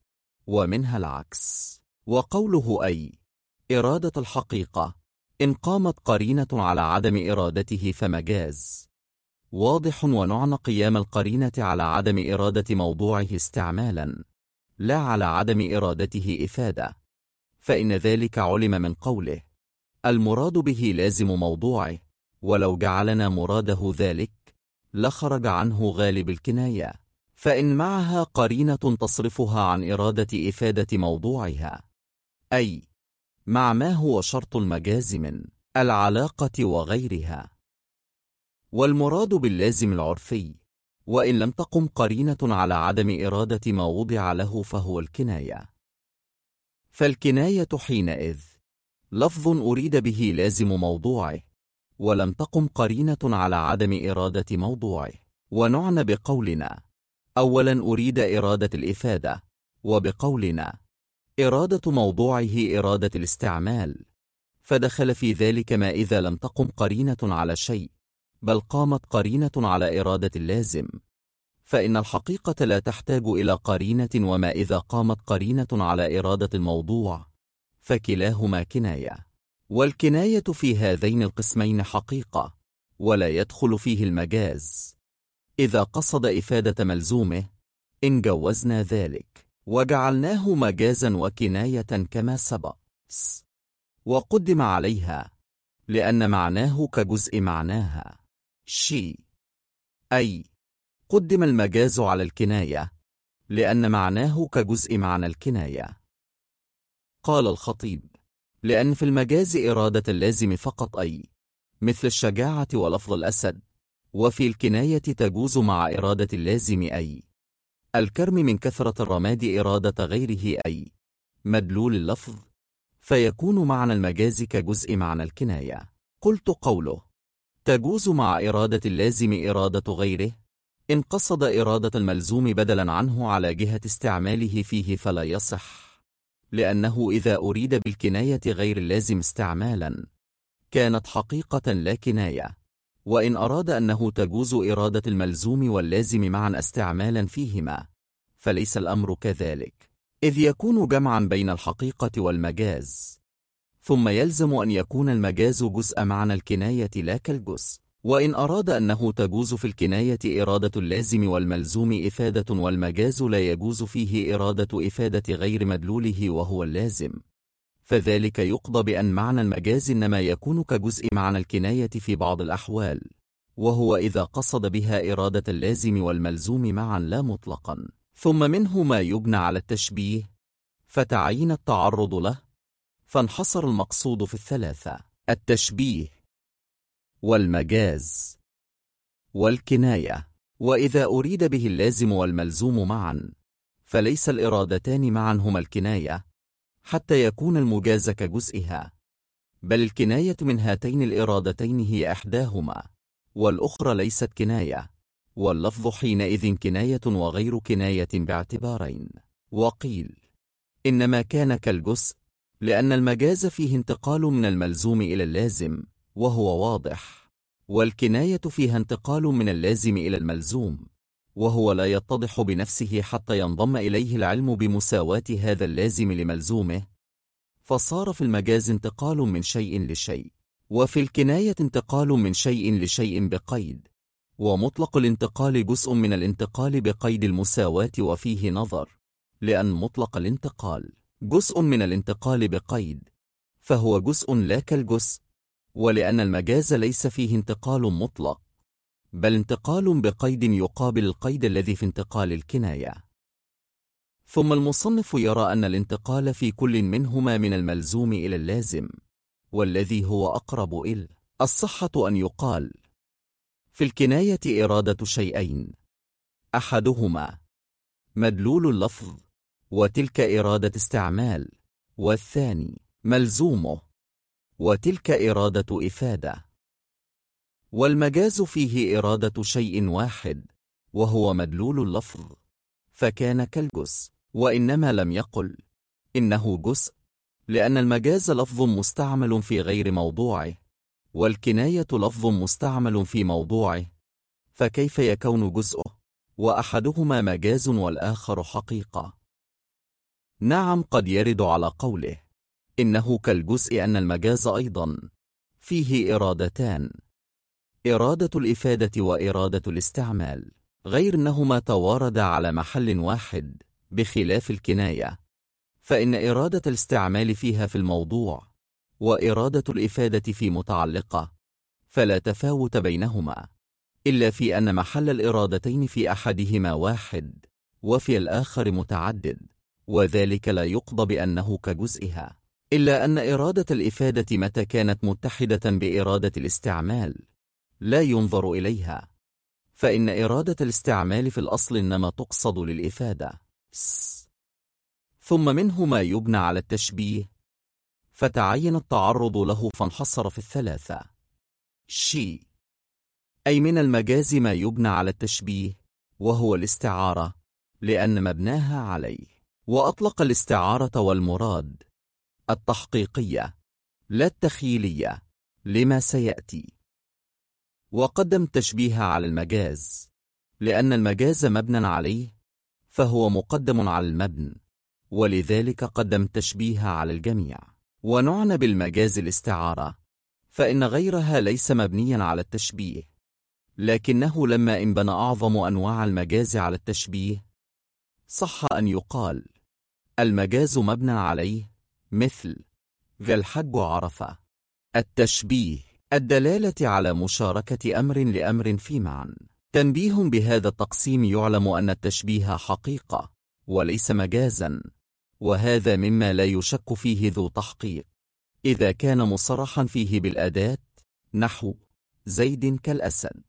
ومنها العكس. وقوله أي إرادة الحقيقة إن قامت قرينة على عدم إرادته فمجاز واضح، ونعنى قيام القرينة على عدم إرادة موضوعه استعمالا لا على عدم إرادته إفادة، فإن ذلك علم من قوله المراد به لازم موضوعه، ولو جعلنا مراده ذلك لخرج عنه غالب الكناية، فإن معها قرينة تصرفها عن إرادة إفادة موضوعها، أي مع ما هو شرط المجاز من العلاقة وغيرها. والمراد باللازم العرفي وإن لم تقم قرينة على عدم إرادة ما وضع له فهو الكناية. فالكناية حينئذ لفظ أريد به لازم موضوعه ولم تقم قرينة على عدم إرادة موضوعه. ونعنى بقولنا أولا أريد إرادة الإفادة، وبقولنا إرادة موضوعه إرادة الاستعمال، فدخل في ذلك ما إذا لم تقم قرينة على شيء بل قامت قرينة على إرادة اللازم، فإن الحقيقة لا تحتاج إلى قرينة، وما إذا قامت قرينة على إرادة الموضوع فكلاهما كناية. والكناية في هذين القسمين حقيقة ولا يدخل فيه المجاز إذا قصد إفادة ملزومه إن جوزنا ذلك وجعلناه مجازا وكناية كما سبق، وقدم عليها لأن معناه كجزء معناها أي قدم المجاز على الكناية لأن معناه كجزء معنى الكناية. قال الخطيب لأن في المجاز إرادة اللازم فقط أي مثل الشجاعة ولفظ الأسد، وفي الكناية تجوز مع إرادة اللازم أي الكرم من كثرة الرماد إرادة غيره أي مدلول اللفظ، فيكون معنى المجاز كجزء معنى الكناية. قلت قوله تجوز مع إرادة اللازم إرادة غيره إن قصد إرادة الملزوم بدلا عنه على جهة استعماله فيه فلا يصح، لأنه إذا أريد بالكناية غير اللازم استعمالا كانت حقيقة لا كناية، وإن أراد أنه تجوز إرادة الملزوم واللازم معا استعمالا فيهما فليس الأمر كذلك، إذ يكون جمعا بين الحقيقة والمجاز، ثم يلزم أن يكون المجاز جزء معنى الكناية لا كالجزء. وإن أراد أنه تجوز في الكناية إرادة اللازم والملزوم إفادة والمجاز لا يجوز فيه إرادة إفادة غير مدلوله وهو اللازم، فذلك يقضى بأن معنى المجاز إنما يكون كجزء معنى الكناية في بعض الأحوال، وهو إذا قصد بها إرادة اللازم والملزوم معا لا مطلقا. ثم منه ما يبنى على التشبيه فتعين التعرض له، فانحصر المقصود في الثلاثة: التشبيه والمجاز والكناية. وإذا أريد به اللازم والملزوم معا فليس الإرادتان معا هما الكناية حتى يكون المجاز كجزئها، بل الكناية من هاتين الإرادتين هي إحداهما والأخرى ليست كناية، واللفظ حينئذ كناية وغير كناية باعتبارين. وقيل إنما كان كالجزء لأن المجاز فيه انتقال من الملزوم إلى اللازم وهو واضح، والكناية فيها انتقال من اللازم إلى الملزوم وهو لا يتضح بنفسه حتى ينضم إليه العلم بمساواة هذا اللازم لملزومه، فصار في المجاز انتقال من شيء لشيء، وفي الكناية انتقال من شيء لشيء بقيد، ومطلق الانتقال جزء من الانتقال بقيد المساواة وفيه نظر، لأن مطلق الانتقال جزء من الانتقال بقيد فهو جزء لا كالجزء، ولأن المجاز ليس فيه انتقال مطلق بل انتقال بقيد يقابل القيد الذي في انتقال الكناية. ثم المصنف يرى أن الانتقال في كل منهما من الملزوم إلى اللازم، والذي هو أقرب إلى الصحة أن يقال في الكناية إرادة شيئين: أحدهما مدلول اللفظ وتلك إرادة استعمال، والثاني ملزومه وتلك إرادة إفادة. والمجاز فيه إرادة شيء واحد وهو مدلول اللفظ، فكان كالجزء، وإنما لم يقل إنه جزء لأن المجاز لفظ مستعمل في غير موضوعه والكناية لفظ مستعمل في موضوعه، فكيف يكون جزءه وأحدهما مجاز والآخر حقيقة؟ نعم، قد يرد على قوله إنه كالجزء أن المجاز أيضا فيه إرادتان، إرادة الإفادة وإرادة الاستعمال، غير أنهما تواردا على محل واحد بخلاف الكناية، فإن إرادة الاستعمال فيها في الموضوع وإرادة الإفادة في متعلقة، فلا تفاوت بينهما إلا في أن محل الإرادتين في أحدهما واحد وفي الآخر متعدد، وذلك لا يقضى بأنه كجزئها، إلا أن إرادة الإفادة متى كانت متحدة بإرادة الاستعمال لا ينظر إليها، فإن إرادة الاستعمال في الأصل إنما تقصد للإفادة. ثم منه ما يبنى على التشبيه، فتعين التعرض له فانحصر في الثلاثة. أي من المجاز ما يبنى على التشبيه وهو الاستعارة لأن مبناها عليه، وأطلق الاستعارة والمراد التحقيقية لا التخيلية لما سيأتي، وقدم التشبيه على المجاز لأن المجاز مبنى عليه فهو مقدم على المبن، ولذلك قدم التشبيه على الجميع. ونعنى بالمجاز الاستعارة فإن غيرها ليس مبنيا على التشبيه، لكنه لما انبنى أعظم أنواع المجاز على التشبيه صح أن يقال المجاز مبنى عليه، مثل ذا الحج عرفة. التشبيه الدلالة على مشاركة أمر لأمر في معنى. تنبيه بهذا التقسيم يعلم أن التشبيه حقيقة وليس مجازا، وهذا مما لا يشك فيه ذو تحقيق إذا كان مصرحا فيه بالأداة، نحو زيد كالأسد.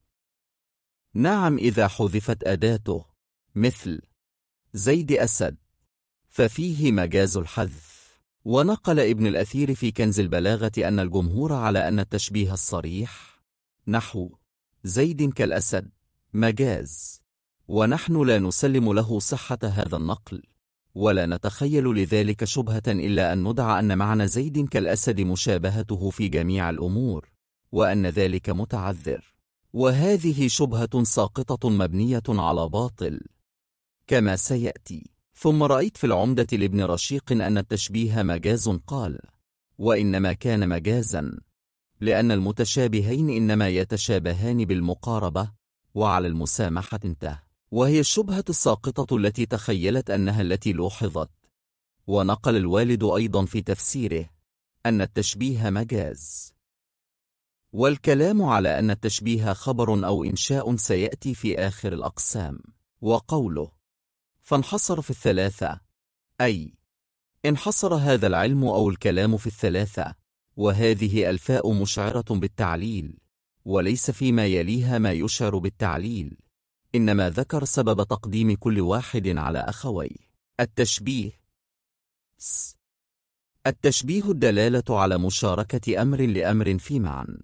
نعم، إذا حذفت أداته مثل زيد أسد ففيه مجاز الحذف. ونقل ابن الأثير في كنز البلاغة أن الجمهور على أن التشبيه الصريح نحو زيد كالأسد مجاز، ونحن لا نسلم له صحة هذا النقل، ولا نتخيل لذلك شبهة إلا أن ندعى أن معنى زيد كالأسد مشابهته في جميع الأمور، وأن ذلك متعذر، وهذه شبهة ساقطة مبنية على باطل كما سيأتي. ثم رأيت في العمدة لابن رشيق أن التشبيه مجاز، قال وإنما كان مجازا لأن المتشابهين إنما يتشابهان بالمقاربة وعلى المسامحة انتهى، وهي الشبهة الساقطة التي تخيلت أنها التي لوحظت. ونقل الوالد أيضا في تفسيره أن التشبيه مجاز، والكلام على أن التشبيه خبر أو إنشاء سيأتي في آخر الأقسام. وقوله فانحصر في الثلاثة أي انحصر هذا العلم أو الكلام في الثلاثة، وهذه الفاء مشعرة بالتعليل، وليس فيما يليها ما يشعر بالتعليل، إنما ذكر سبب تقديم كل واحد على أخويه. التشبيه الدلالة على مشاركة أمر لأمر في معنى.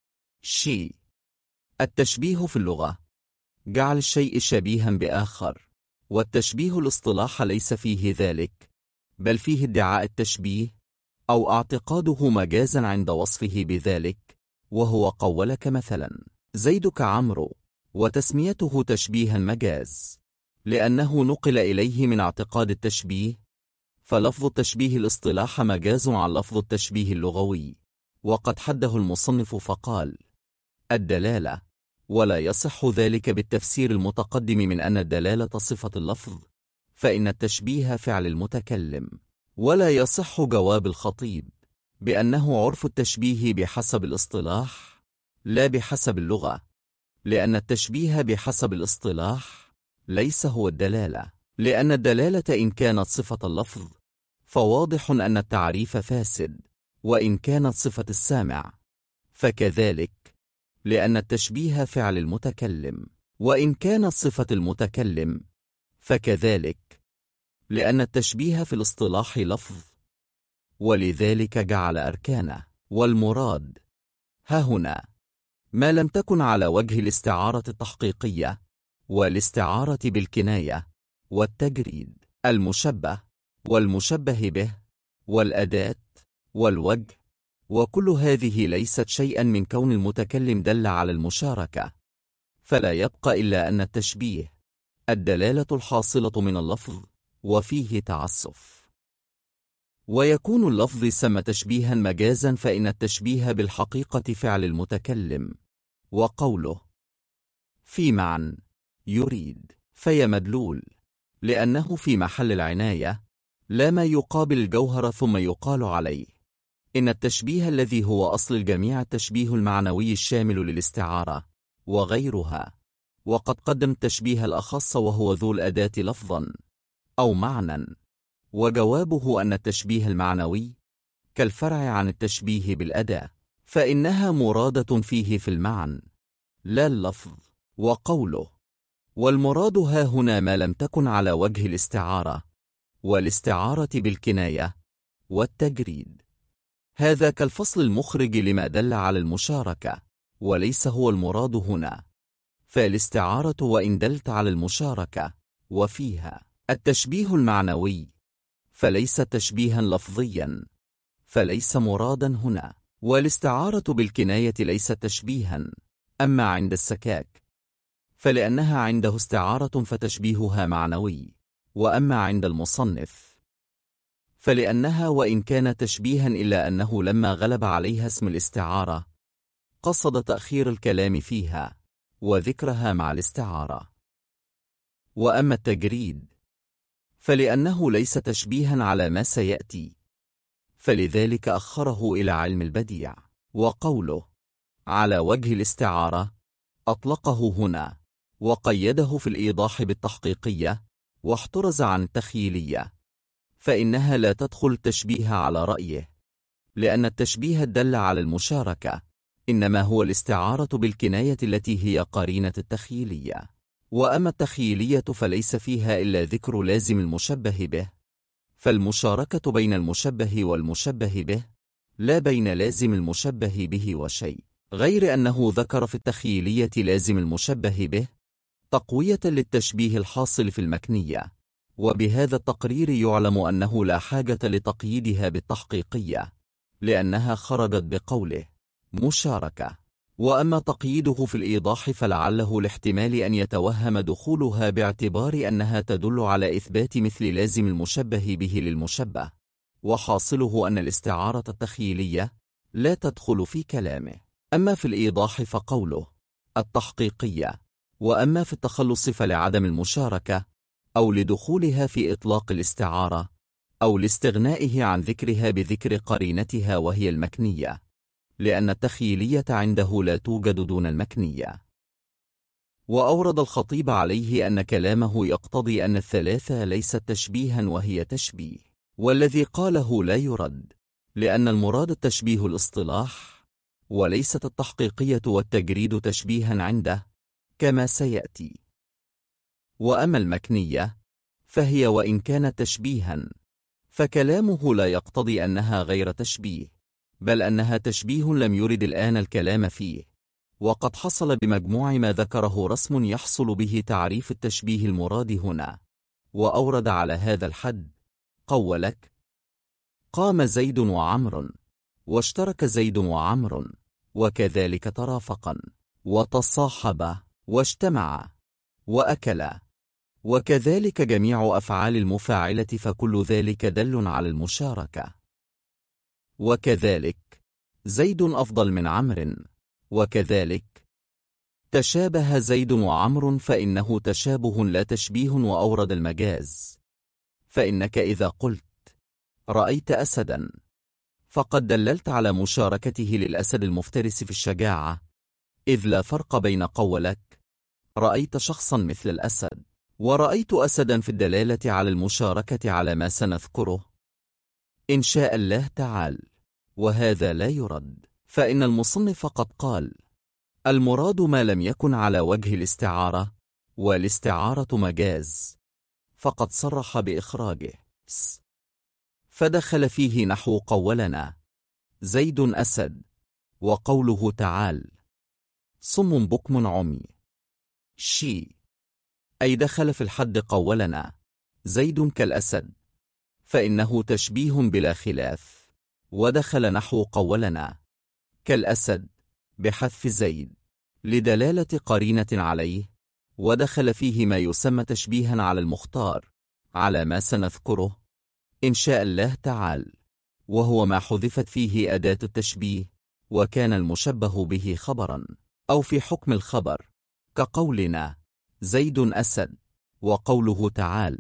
التشبيه في اللغة جعل الشيء شبيها بآخر، والتشبيه الاصطلاح ليس فيه ذلك، بل فيه ادعاء التشبيه أو اعتقاده مجازا عند وصفه بذلك، وهو قولك مثلا زيدك عمرو، وتسميته تشبيها مجاز لأنه نقل إليه من اعتقاد التشبيه، فلفظ التشبيه الاصطلاح مجاز عن لفظ التشبيه اللغوي. وقد حده المصنف فقال الدلالة، ولا يصح ذلك بالتفسير المتقدم من أن الدلالة صفة اللفظ، فإن التشبيه فعل المتكلم. ولا يصح جواب الخطيب بأنه عرف التشبيه بحسب الاصطلاح لا بحسب اللغة، لأن التشبيه بحسب الاصطلاح ليس هو الدلالة، لأن الدلالة إن كانت صفة اللفظ فواضح أن التعريف فاسد، وإن كانت صفة السامع فكذلك، لأن التشبيه فعل المتكلم، وإن كانت صفة المتكلم فكذلك، لأن التشبيه في الاصطلاح لفظ، ولذلك جعل أركانه. والمراد ها هنا ما لم تكن على وجه الاستعارة التحقيقية والاستعارة بالكناية والتجريد، المشبه والمشبه به والأداة والوجه، وكل هذه ليست شيئا من كون المتكلم دل على المشاركة، فلا يبقى إلا أن التشبيه الدلالة الحاصلة من اللفظ وفيه تعسف. ويكون اللفظ سمى تشبيها مجازا، فإن التشبيه بالحقيقة فعل المتكلم. وقوله في معا يريد في مدلول، لأنه في محل العناية، لا ما يقابل الجوهر ثم يقال عليه إن التشبيه الذي هو أصل الجميع التشبيه المعنوي الشامل للاستعارة وغيرها. وقد قدم التشبيه الأخص وهو ذو الأداة لفظا أو معنى، وجوابه أن التشبيه المعنوي كالفرع عن التشبيه بالأداة، فإنها مرادة فيه في المعنى لا اللفظ. وقوله والمراد ها هنا ما لم تكن على وجه الاستعارة والاستعارة بالكناية والتجريد، هذا كالفصل المخرج لما دل على المشاركة، وليس هو المراد هنا. فالاستعارة وإن دلت على المشاركة وفيها التشبيه المعنوي فليس تشبيها لفظيا، فليس مرادا هنا. والاستعارة بالكناية ليس تشبيها، أما عند السكاك فلأنها عنده استعارة فتشبيهها معنوي، وأما عند المصنف فلأنها وإن كان تشبيها إلا أنه لما غلب عليها اسم الاستعارة قصد تأخير الكلام فيها وذكرها مع الاستعارة. وأما التجريد فلأنه ليس تشبيها على ما سيأتي، فلذلك أخره إلى علم البديع. وقوله على وجه الاستعارة أطلقه هنا وقيده في الإيضاح بالتحقيقية، واحترز عن التخييلية، فإنها لا تدخل التشبيه على رأيه، لأن التشبيه الدل على المشاركة إنما هو الاستعارة بالكناية التي هي قرينة التخييلية. وأما التخييلية فليس فيها إلا ذكر لازم المشبه به، فالمشاركة بين المشبه والمشبه به لا بين لازم المشبه به وشيء، غير أنه ذكر في التخييلية لازم المشبه به تقوية للتشبيه الحاصل في المكنية، وبهذا التقرير يعلم أنه لا حاجة لتقييدها بالتحقيقية، لأنها خرجت بقوله مشاركة. وأما تقييده في الإيضاح فلعله لاحتمال أن يتوهم دخولها باعتبار أنها تدل على إثبات مثل لازم المشبه به للمشبه، وحاصله أن الاستعارة التخييلية لا تدخل في كلامه. أما في الإيضاح فقوله التحقيقية، وأما في التخلص فلعدم المشاركة أو لدخولها في إطلاق الاستعارة أو لاستغنائه عن ذكرها بذكر قرينتها وهي المكنية، لأن التخييلية عنده لا توجد دون المكنية. وأورد الخطيب عليه أن كلامه يقتضي أن الثلاثة ليست تشبيها وهي تشبيه، والذي قاله لا يرد، لأن المراد التشبيه الاصطلاح وليست التحقيقية والتجريد تشبيها عنده كما سيأتي. وأما المكنية فهي وإن كانت تشبيها فكلامه لا يقتضي أنها غير تشبيه، بل أنها تشبيه لم يرد الآن الكلام فيه، وقد حصل بمجموع ما ذكره رسم يحصل به تعريف التشبيه المراد هنا. وأورد على هذا الحد قولك قام زيد وعمر، واشترك زيد وعمر، وكذلك ترافقا وتصاحبا واجتمعا وأكلا، وكذلك جميع أفعال المفاعلة، فكل ذلك دل على المشاركة. وكذلك زيد أفضل من عمرو، وكذلك تشابه زيد وعمر فإنه تشابه لا تشبيه. وأورد المجاز، فإنك إذا قلت رأيت أسدا فقد دللت على مشاركته للأسد المفترس في الشجاعة، إذ لا فرق بين قولك رأيت شخصا مثل الأسد ورأيت أسدا في الدلالة على المشاركة على ما سنذكره إن شاء الله تعالى. وهذا لا يرد، فإن المصنف قد قال المراد ما لم يكن على وجه الاستعارة، والاستعارة مجاز، فقد صرح بإخراجه، فدخل فيه نحو قولنا زيد أسد، وقوله تعالى صم بكم عمي أي دخل في الحد قولنا زيد كالأسد، فإنه تشبيه بلا خلاف، ودخل نحو قولنا كالأسد بحذف زيد لدلالة قرينة عليه، ودخل فيه ما يسمى تشبيها على المختار على ما سنذكره إن شاء الله تعالى. وهو ما حذفت فيه أداة التشبيه وكان المشبه به خبرا، أو في حكم الخبر كقولنا زيد أسد، وقوله تعالى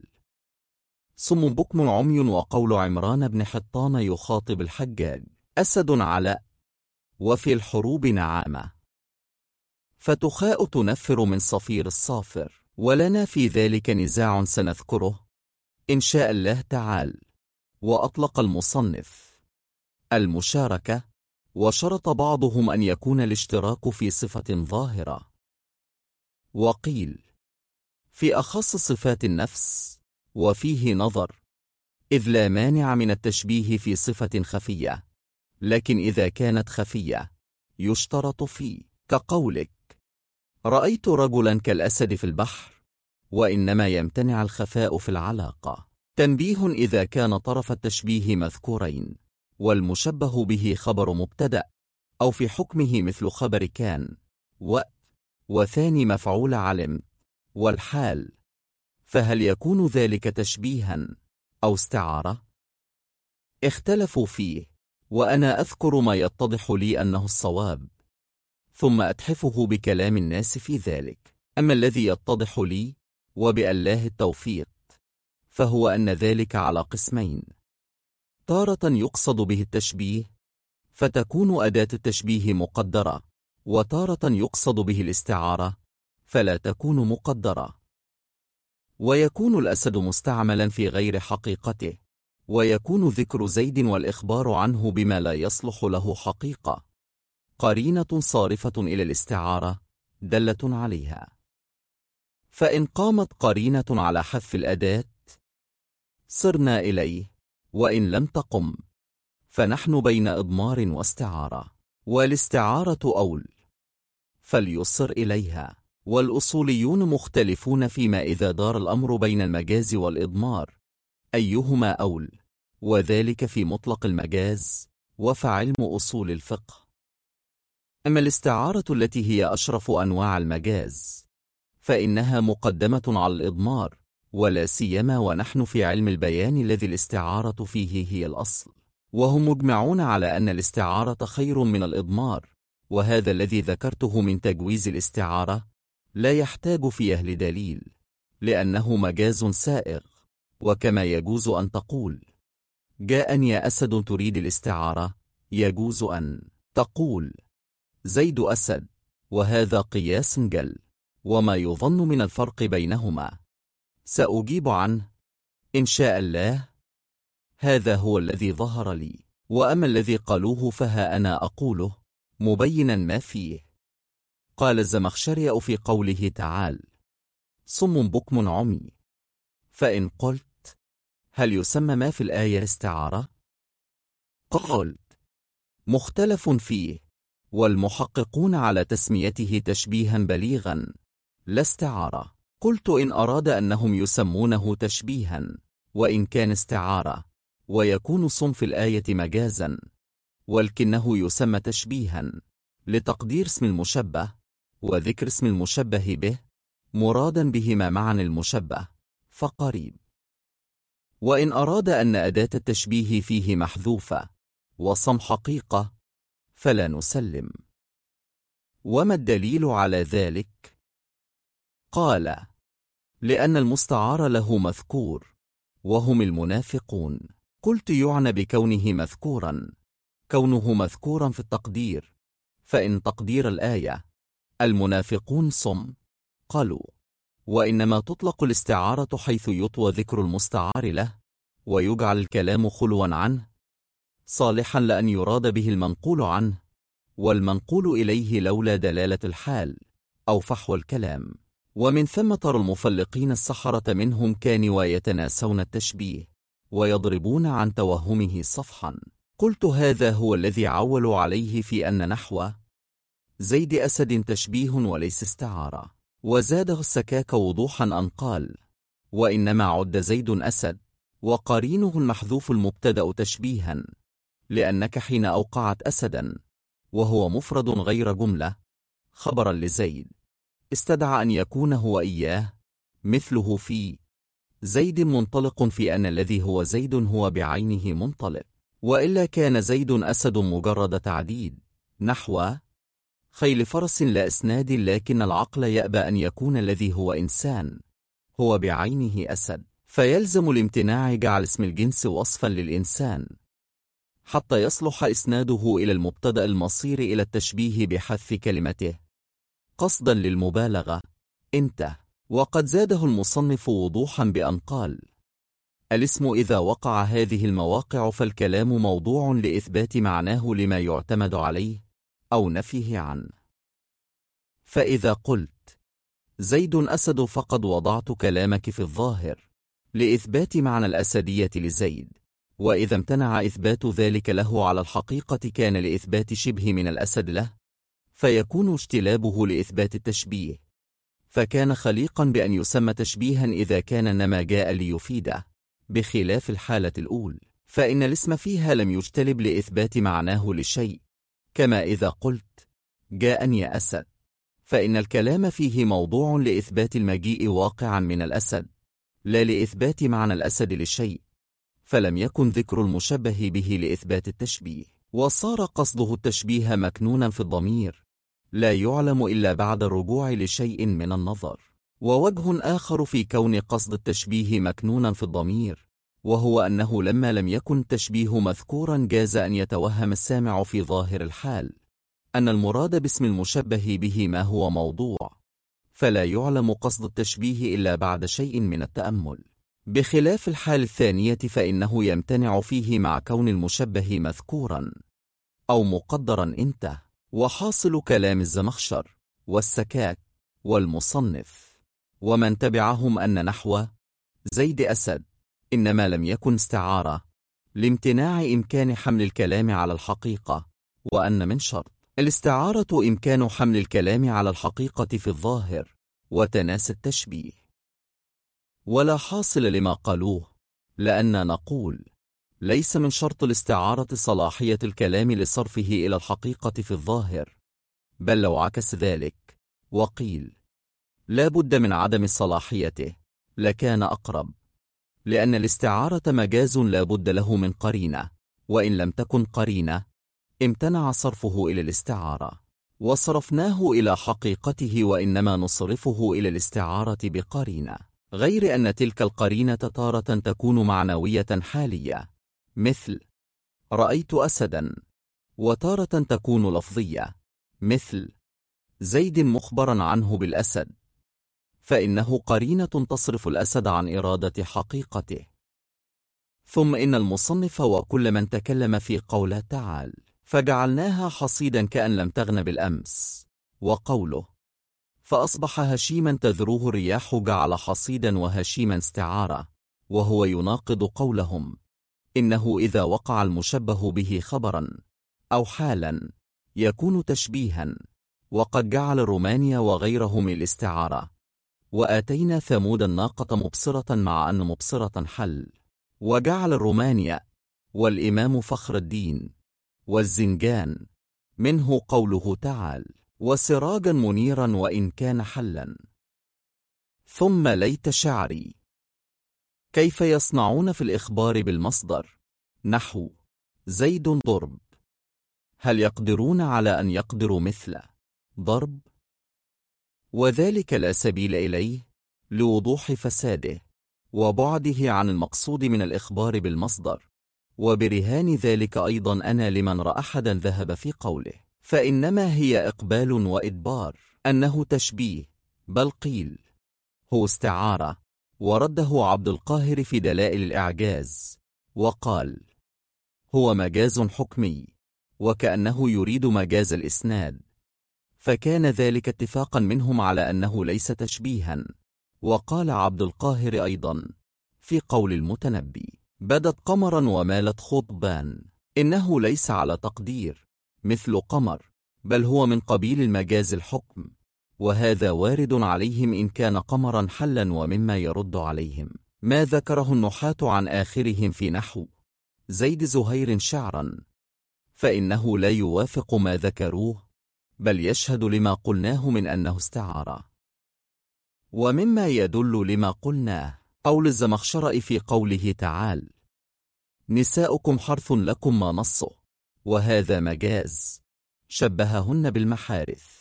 صم بكم عمي، وقول عمران بن حطان يخاطب الحجاج أسد علاء، وفي الحروب نعامة، فتخاء تنفر من صفير الصافر، ولنا في ذلك نزاع سنذكره إن شاء الله تعالى. وأطلق المصنف المشاركة، وشرط بعضهم أن يكون الاشتراك في صفة ظاهرة، وقيل في أخص صفات النفس، وفيه نظر، إذ لا مانع من التشبيه في صفة خفية، لكن إذا كانت خفية يشترط فيه، كقولك رأيت رجلا كالأسد في البحر، وإنما يمتنع الخفاء في العلاقة. تنبيه: إذا كان طرف التشبيه مذكورين والمشبه به خبر مبتدأ، أو في حكمه مثل خبر كان وثاني مفعول علم والحال، فهل يكون ذلك تشبيها أو استعارة؟ اختلفوا فيه، وأنا أذكر ما يتضح لي أنه الصواب، ثم أتحفه بكلام الناس في ذلك. أما الذي يتضح لي وبالله التوفيق، فهو أن ذلك على قسمين: تارة يقصد به التشبيه فتكون أداة التشبيه مقدرة، وتارة يقصد به الاستعارة فلا تكون مقدرة. ويكون الأسد مستعملا في غير حقيقته، ويكون ذكر زيد والإخبار عنه بما لا يصلح له حقيقة قرينة صارفة إلى الاستعارة دلة عليها. فإن قامت قرينة على حذف الأداة صرنا إليه، وإن لم تقم فنحن بين إضمار واستعارة، والاستعارة أول فليصر إليها. والأصوليون مختلفون فيما إذا دار الأمر بين المجاز والإضمار أيهما أول، وذلك في مطلق المجاز وفعلم أصول الفقه. أما الاستعارة التي هي أشرف أنواع المجاز فإنها مقدمة على الإضمار، ولا سيما ونحن في علم البيان الذي الاستعارة فيه هي الأصل، وهم مجمعون على أن الاستعارة خير من الإضمار، وهذا الذي ذكرته من تجويز الاستعارة لا يحتاج فيه لدليل، لأنه مجاز سائغ. وكما يجوز أن تقول جاءني يا أسد تريد الاستعارة، يجوز أن تقول زيد أسد، وهذا قياس جل. وما يظن من الفرق بينهما سأجيب عنه إن شاء الله، هذا هو الذي ظهر لي. وأما الذي قالوه فها أنا أقوله مبينا ما فيه. قال الزمخشري في قوله تعالى صم بكم عمي، فإن قلت هل يسمى ما في الآية استعارة؟ قلت مختلف فيه، والمحققون على تسميته تشبيها بليغا لا استعارة. قلت إن أراد أنهم يسمونه تشبيها وإن كان استعارة، ويكون صم في الآية مجازا، ولكنه يسمى تشبيها لتقدير اسم المشبه وذكر اسم المشبه به مرادا بهما معا المشبه فقريب. وإن أراد أن أداة التشبيه فيه محذوفة وصم حقيقة فلا نسلم. وما الدليل على ذلك؟ قال لأن المستعار له مذكور وهم المنافقون. قلت يعنى بكونه مذكورا كونه مذكورا في التقدير، فإن تقدير الآية المنافقون صم قالوا، وإنما تطلق الاستعارة حيث يطوى ذكر المستعار له ويجعل الكلام خلوا عنه صالحا لأن يراد به المنقول عنه والمنقول إليه لولا دلالة الحال أو فحوى الكلام. ومن ثم ترى المفلقين السحرة منهم كانوا يتناسون التشبيه ويضربون عن توهمه صفحا. قلت هذا هو الذي عولوا عليه في أن نحو زيد أسد تشبيه وليس استعارة. وزاده السكاك وضوحا أن قال وإنما عد زيد أسد وقرينه المحذوف المبتدأ تشبيها، لأنك حين أوقعت أسدا وهو مفرد غير جملة خبرا لزيد استدعى أن يكون هو إياه، مثله في زيد منطلق، في أن الذي هو زيد هو بعينه منطلق. وإلا كان زيد أسد مجرد تعديد، نحو خيل فرس لا إسناد، لكن العقل يأبى أن يكون الذي هو إنسان هو بعينه أسد، فيلزم الامتناع جعل اسم الجنس وصفا للإنسان حتى يصلح إسناده إلى المبتدأ المصير إلى التشبيه بحذف كلمته قصدا للمبالغة انت. وقد زاده المصنف وضوحا بأن قال: الاسم إذا وقع هذه المواقع فالكلام موضوع لإثبات معناه لما يعتمد عليه أو نفيه عنه. فإذا قلت زيد أسد فقد وضعت كلامك في الظاهر لإثبات معنى الأسدية لزيد، وإذا امتنع إثبات ذلك له على الحقيقة كان لإثبات شبه من الأسد له، فيكون اجتلابه لإثبات التشبيه، فكان خليقا بأن يسمى تشبيها إذا كان إنما جاء ليفيده، بخلاف الحالة الأولى فإن الاسم فيها لم يجتلب لإثبات معناه لشيء، كما إذا قلت جاءني أسد، فإن الكلام فيه موضوع لإثبات المجيء واقعا من الأسد لا لإثبات معنى الأسد لشيء، فلم يكن ذكر المشبه به لإثبات التشبيه، وصار قصده التشبيه مكنونا في الضمير لا يعلم إلا بعد الرجوع لشيء من النظر. ووجه آخر في كون قصد التشبيه مكنونا في الضمير وهو أنه لما لم يكن التشبيه مذكورا جاز أن يتوهم السامع في ظاهر الحال أن المراد باسم المشبه به ما هو موضوع، فلا يعلم قصد التشبيه إلا بعد شيء من التأمل، بخلاف الحال الثانية فإنه يمتنع فيه مع كون المشبه مذكورا أو مقدرا انت. وحاصل كلام الزمخشر والسكاك والمصنف ومن تبعهم أن نحو زيد أسد إنما لم يكن استعارة لامتناع إمكان حمل الكلام على الحقيقة، وأن من شرط الاستعارة إمكان حمل الكلام على الحقيقة في الظاهر وتناسي التشبيه، ولا حاصل لما قالوه، لأن نقول ليس من شرط الاستعارة صلاحية الكلام لصرفه إلى الحقيقة في الظاهر، بل لو عكس ذلك وقيل لا بد من عدم صلاحيته لكان أقرب، لأن الاستعارة مجاز لا بد له من قرينة، وإن لم تكن قرينة امتنع صرفه إلى الاستعارة، وصرفناه إلى حقيقته وإنما نصرفه إلى الاستعارة بقرينة، غير أن تلك القرينة تارة تكون معنوية حالية مثل رأيت أسدا، وتارة تكون لفظية مثل زيد مخبرا عنه بالأسد، فإنه قرينة تصرف الأسد عن إرادة حقيقته. ثم إن المصنف وكل من تكلم في قوله تعالى فجعلناها حصيدا كأن لم تغن بالأمس، وقوله فأصبح هشيما تذروه الرياح جعل حصيدا وهشيما استعارة، وهو يناقض قولهم إنه إذا وقع المشبه به خبرا أو حالا يكون تشبيها، وقد جعل الرومانيا وغيرهم الاستعارة. وآتينا ثمود الناقة مبصرة مع أن مبصرة حل، وجعل الرومانيا والإمام فخر الدين والزنجان منه قوله تعالى وسراجا منيرا وإن كان حلا. ثم ليت شعري كيف يصنعون في الإخبار بالمصدر نحو زيد ضرب، هل يقدرون على أن يقدروا مثل ضرب؟ وذلك لا سبيل إليه لوضوح فساده وبعده عن المقصود من الإخبار بالمصدر، وبرهان ذلك أيضا أنا لمن رأى أحدا ذهب في قوله فإنما هي إقبال وإدبار أنه تشبيه، بل قيل هو استعارة، ورده عبد القاهر في دلائل الإعجاز وقال هو مجاز حكمي، وكأنه يريد مجاز الإسناد، فكان ذلك اتفاقا منهم على أنه ليس تشبيها. وقال عبد القاهر أيضا في قول المتنبي بدت قمرا ومالت خطبان، إنه ليس على تقدير مثل قمر، بل هو من قبيل المجاز الحكم، وهذا وارد عليهم إن كان قمرا حلا، ومما يرد عليهم ما ذكره النحاة عن آخرهم في نحو زيد زهير شعرا، فإنه لا يوافق ما ذكروه، بل يشهد لما قلناه من أنه استعار. ومما يدل لما قلناه قول الزمخشري في قوله تعالى نساؤكم حرث لكم ما نصه، وهذا مجاز، شبههن بالمحارث.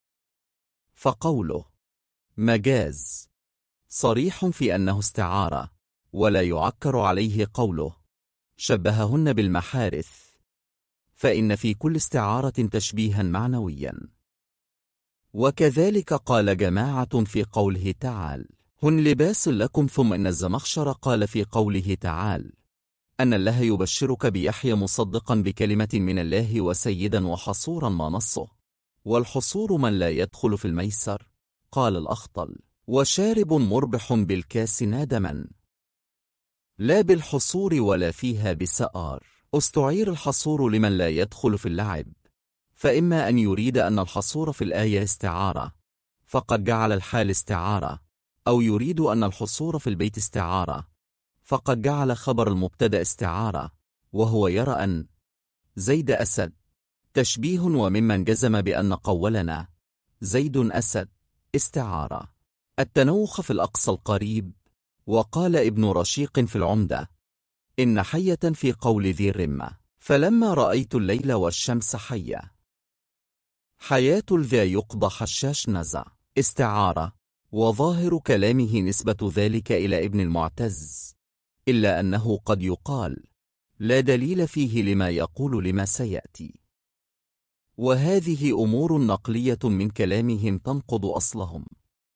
فقوله مجاز صريح في أنه استعارة، ولا يعكر عليه قوله شبههن بالمحارث، فإن في كل استعارة تشبيها معنويا. وكذلك قال جماعة في قوله تعالى هن لباس لكم، ثم إن الزمخشر قال في قوله تعالى أن الله يبشرك بيحيى مصدقا بكلمة من الله وسيدا وحصورا ما نصه، والحصور من لا يدخل في الميسر. قال الأخطل وشارب مربح بالكاس نادما، لا بالحصور ولا فيها بسآر. استعير الحصور لمن لا يدخل في اللعب، فإما أن يريد أن الحصور في الآية استعارة فقد جعل الحال استعارة، أو يريد أن الحصور في البيت استعارة فقد جعل خبر المبتدأ استعارة، وهو يرى أن زيد أسد تشبيه، وممن جزم بأن قولنا زيد أسد استعارة التنوخ في الأقصى القريب. وقال ابن رشيق في العمدة إن حية في قول ذي الرمة فلما رأيت الليل والشمس حية، حياة الذا يقضى حشاش نزع استعارة، وظاهر كلامه نسبة ذلك إلى ابن المعتز، إلا أنه قد يقال لا دليل فيه لما يقول لما سيأتي، وهذه أمور نقلية من كلامهم تنقض أصلهم.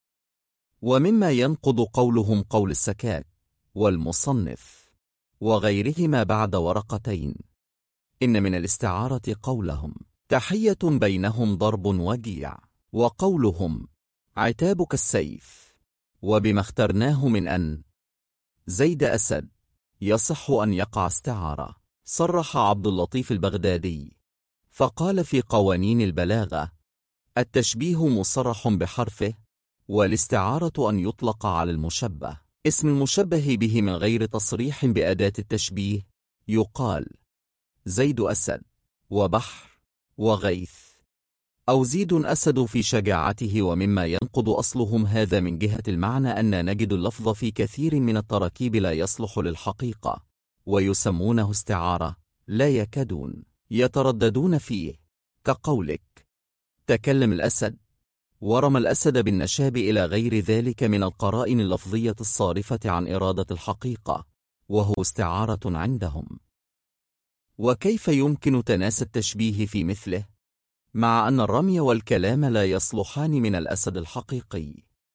ومما ينقض قولهم قول السكاك والمصنف وغيرهما بعد ورقتين، إن من الاستعارة قولهم تحية بينهم ضرب وجيع، وقولهم عتابك السيف، وبما اخترناه من أن زيد أسد يصح أن يقع استعارة. صرح عبد اللطيف البغدادي فقال في قوانين البلاغة التشبيه مصرح بحرفه، والاستعارة أن يطلق على المشبه اسم المشبه به من غير تصريح بأداة التشبيه، يقال زيد أسد وبحر وغيث، أو زيد أسد في شجاعته. ومما ينقض أصلهم هذا من جهة المعنى أن نجد اللفظ في كثير من التراكيب لا يصلح للحقيقة، ويسمونه استعارة، لا يكادون يترددون فيه، كقولك تكلم الأسد ورمى الأسد بالنشاب إلى غير ذلك من القرائن اللفظية الصارفة عن إرادة الحقيقة، وهو استعارة عندهم. وكيف يمكن تناسي التشبيه في مثله، مع أن الرمي والكلام لا يصلحان من الأسد الحقيقي؟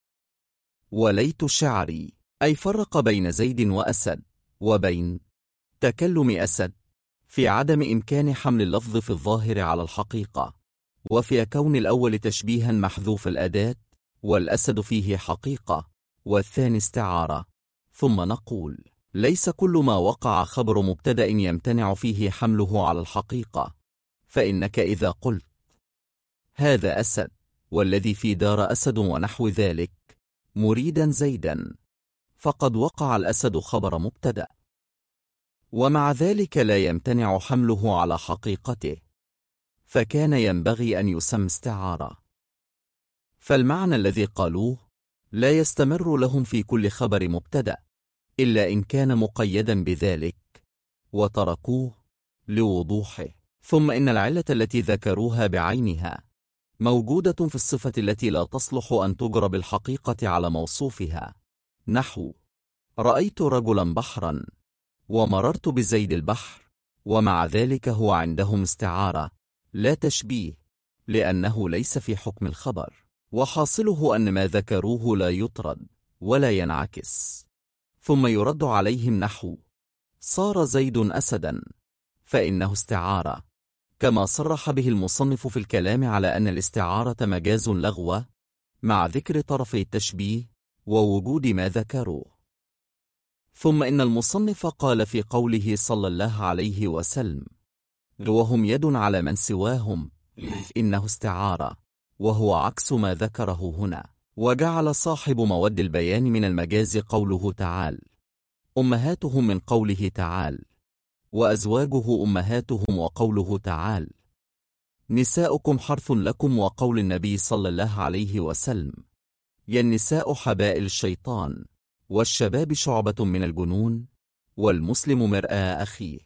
وليت شعري أي فرق بين زيد وأسد وبين تكلم أسد في عدم إمكان حمل اللفظ في الظاهر على الحقيقة، وفي كون الأول تشبيها محذوف الأداة والأسد فيه حقيقة والثاني استعارة. ثم نقول ليس كل ما وقع خبر مبتدأ يمتنع فيه حمله على الحقيقة، فإنك إذا قلت هذا أسد والذي في دار أسد ونحو ذلك مريدا زيدا، فقد وقع الأسد خبر مبتدأ، ومع ذلك لا يمتنع حمله على حقيقته، فكان ينبغي أن يسمى استعارة. فالمعنى الذي قالوه لا يستمر لهم في كل خبر مبتدأ إلا إن كان مقيدا بذلك، وتركوه لوضوحه. ثم إن العلة التي ذكروها بعينها موجودة في الصفة التي لا تصلح أن تجرى بالحقيقة على موصوفها، نحو رأيت رجلا بحرا ومررت بزيد البحر، ومع ذلك هو عندهم استعارة لا تشبيه، لأنه ليس في حكم الخبر، وحاصله أن ما ذكروه لا يطرد ولا ينعكس. ثم يرد عليهم نحو صار زيد أسدا، فإنه استعارة، كما صرح به المصنف في الكلام على أن الاستعارة مجاز لغوة، مع ذكر طرفي التشبيه ووجود ما ذكروه. ثم إن المصنف قال في قوله صلى الله عليه وسلم وهم يد على من سواهم إنه استعارة، وهو عكس ما ذكره هنا. وجعل صاحب مود البيان من المجاز قوله تعالى أمهاتهم من قوله تعالى وأزواجه أمهاتهم، وقوله تعالى نساؤكم حرث لكم، وقول النبي صلى الله عليه وسلم يا النساء حبائل الشيطان والشباب شعبة من الجنون، والمسلم مرآة أخيه.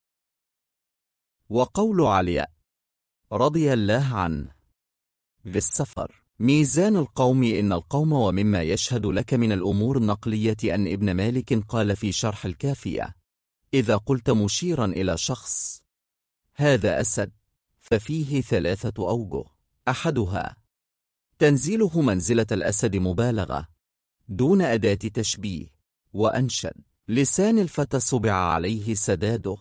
وقول علي رضي الله عنه في السفر: ميزان القوم إن القوم. ومما يشهد لك من الأمور النقلية أن ابن مالك قال في شرح الكافية: إذا قلت مشيرا إلى شخص هذا أسد ففيه 3 أوجه: أحدها تنزيله منزلة الأسد مبالغة دون أداة تشبيه، وأنشد: لسان الفتى سبع عليه سداده،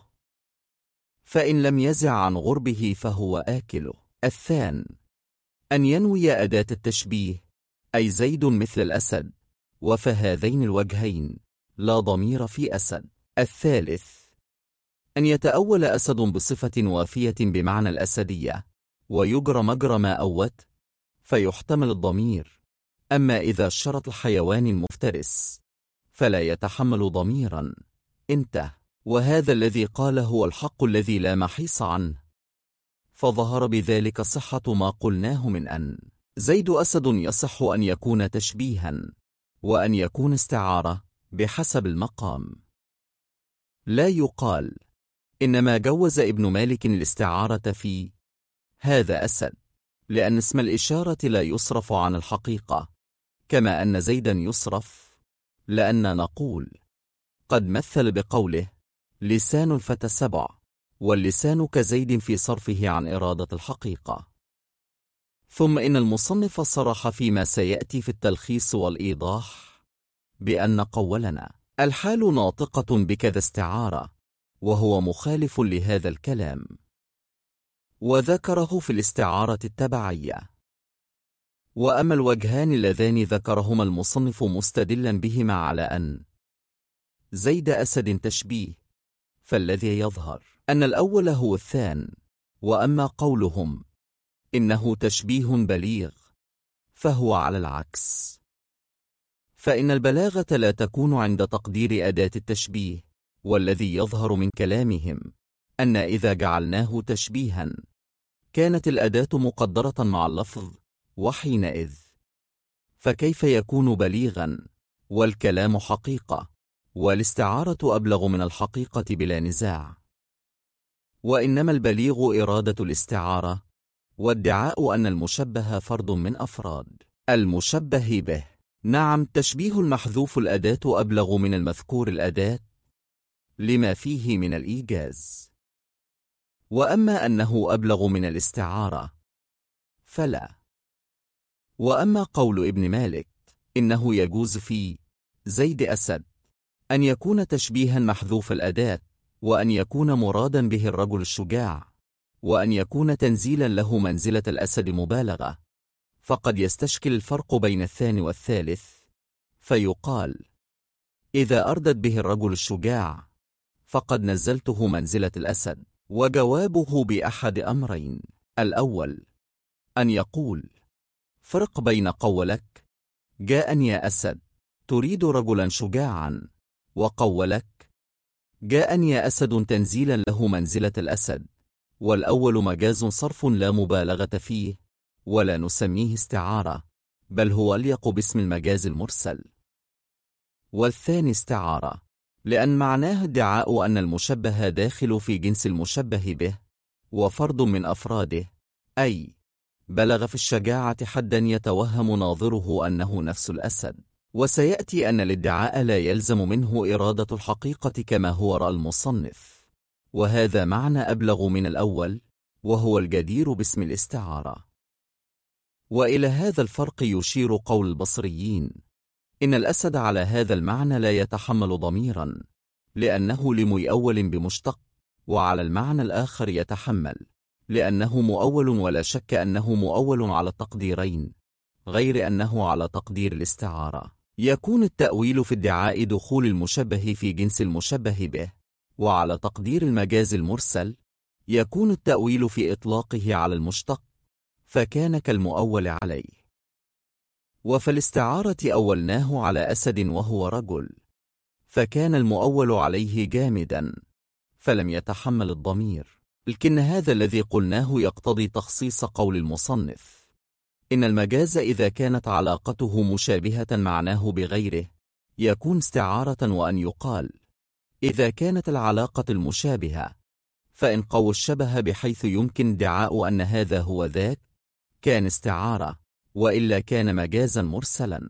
فإن لم يزع عن غربه فهو آكله. الثان أن ينوي أداة التشبيه، أي زيد مثل الأسد، وفهذين الوجهين لا ضمير في أسد. الثالث أن يتأول أسد بصفة وافية بمعنى الأسدية ويجرى مجرى ما أوت فيحتمل الضمير، أما إذا اشترط الحيوان المفترس فلا يتحمل ضميرا. انتهى. وهذا الذي قال هو الحق الذي لا محيص عنه، فظهر بذلك صحة ما قلناه من أن زيد أسد يصح أن يكون تشبيها وأن يكون استعارة بحسب المقام. لا يقال إنما جوز ابن مالك الاستعارة في هذا أسد، لأن اسم الإشارة لا يصرف عن الحقيقة، كما أن زيدا يصرف، لأن نقول قد مثل بقوله: لسان الفتى 7، واللسان كزيد في صرفه عن إرادة الحقيقة. ثم إن المصنف صرح فيما سيأتي في التلخيص والإيضاح بأن قولنا الحال ناطقة بكذا استعارة، وهو مخالف لهذا الكلام، وذكره في الاستعارة التبعية. وأما الوجهان اللذان ذكرهما المصنف مستدلا بهما على أن زيد أسد تشبيه، فالذي يظهر أن الأول هو الثان. وأما قولهم إنه تشبيه بليغ فهو على العكس، فإن البلاغة لا تكون عند تقدير أداة التشبيه، والذي يظهر من كلامهم أن إذا جعلناه تشبيها كانت الأداة مقدرة مع اللفظ، وحينئذ فكيف يكون بليغا والكلام حقيقة، والاستعارة أبلغ من الحقيقة بلا نزاع. وإنما البليغ إرادة الاستعارة، وادعاء أن المشبه فرد من أفراد المشبه به. نعم، تشبيه المحذوف الأداة أبلغ من المذكور الأداة لما فيه من الإيجاز. وأما أنه أبلغ من الاستعارة فلا. وأما قول ابن مالك إنه يجوز في زيد أسد أن يكون تشبيها محذوف الأداة، وأن يكون مرادا به الرجل الشجاع، وأن يكون تنزيلا له منزلة الأسد مبالغة، فقد يستشكل الفرق بين الثاني والثالث، فيقال إذا أردت به الرجل الشجاع فقد نزلته منزلة الأسد. وجوابه بأحد أمرين: الأول أن يقول فرق بين قولك جاءني يا أسد تريد رجلا شجاعا، وقولك جاءني يا أسد تنزيلا له منزلة الأسد، والأول مجاز صرف لا مبالغة فيه، ولا نسميه استعارة، بل هو أليق باسم المجاز المرسل. والثاني استعارة، لأن معناه ادعاء أن المشبه داخل في جنس المشبه به وفرد من أفراده، أي بلغ في الشجاعة حدا يتوهم ناظره أنه نفس الأسد. وسيأتي أن الادعاء لا يلزم منه إرادة الحقيقة كما هو رأى المصنف، وهذا معنى أبلغ من الأول، وهو الجدير باسم الاستعارة. وإلى هذا الفرق يشير قول البصريين إن الأسد على هذا المعنى لا يتحمل ضميرا لأنه لمؤول بمشتق، وعلى المعنى الآخر يتحمل لأنه مؤول، ولا شك أنه مؤول على التقديرين، غير أنه على تقدير الاستعارة يكون التأويل في ادعاء دخول المشبه في جنس المشبه به، وعلى تقدير المجاز المرسل يكون التأويل في إطلاقه على المشتق، فكان كالمؤول عليه. وفي الاستعارة أولناه على أسد وهو رجل، فكان المؤول عليه جامدا فلم يتحمل الضمير. لكن هذا الذي قلناه يقتضي تخصيص قول المصنف إن المجاز إذا كانت علاقته مشابهة معناه بغيره يكون استعارة، وأن يقال إذا كانت العلاقة المشابهة، فإن قوى الشبه بحيث يمكن ادعاء أن هذا هو ذاك كان استعارة، وإلا كان مجازا مرسلا.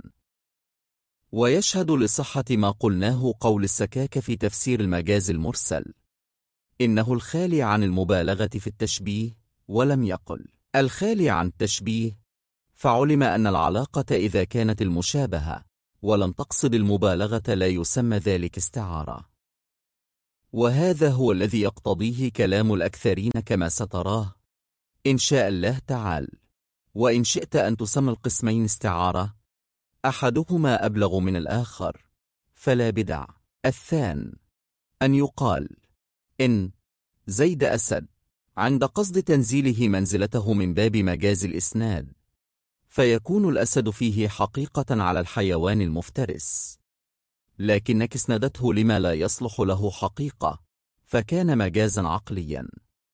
ويشهد لصحة ما قلناه قول السكاك في تفسير المجاز المرسل: إنه الخالي عن المبالغة في التشبيه، ولم يقل الخالي عن التشبيه، فعلم أن العلاقة إذا كانت المشابهة ولم تقصد المبالغة لا يسمى ذلك استعارة. وهذا هو الذي يقتضيه كلام الأكثرين كما ستراه إن شاء الله تعالى. وإن شئت أن تسمى القسمين استعارة، أحدهما أبلغ من الآخر فلا بدع. الثاني أن يقال إن زيد أسد عند قصد تنزيله منزلته من باب مجاز الإسناد، فيكون الأسد فيه حقيقة على الحيوان المفترس، لكنك اسندته لما لا يصلح له حقيقة، فكان مجازا عقليا.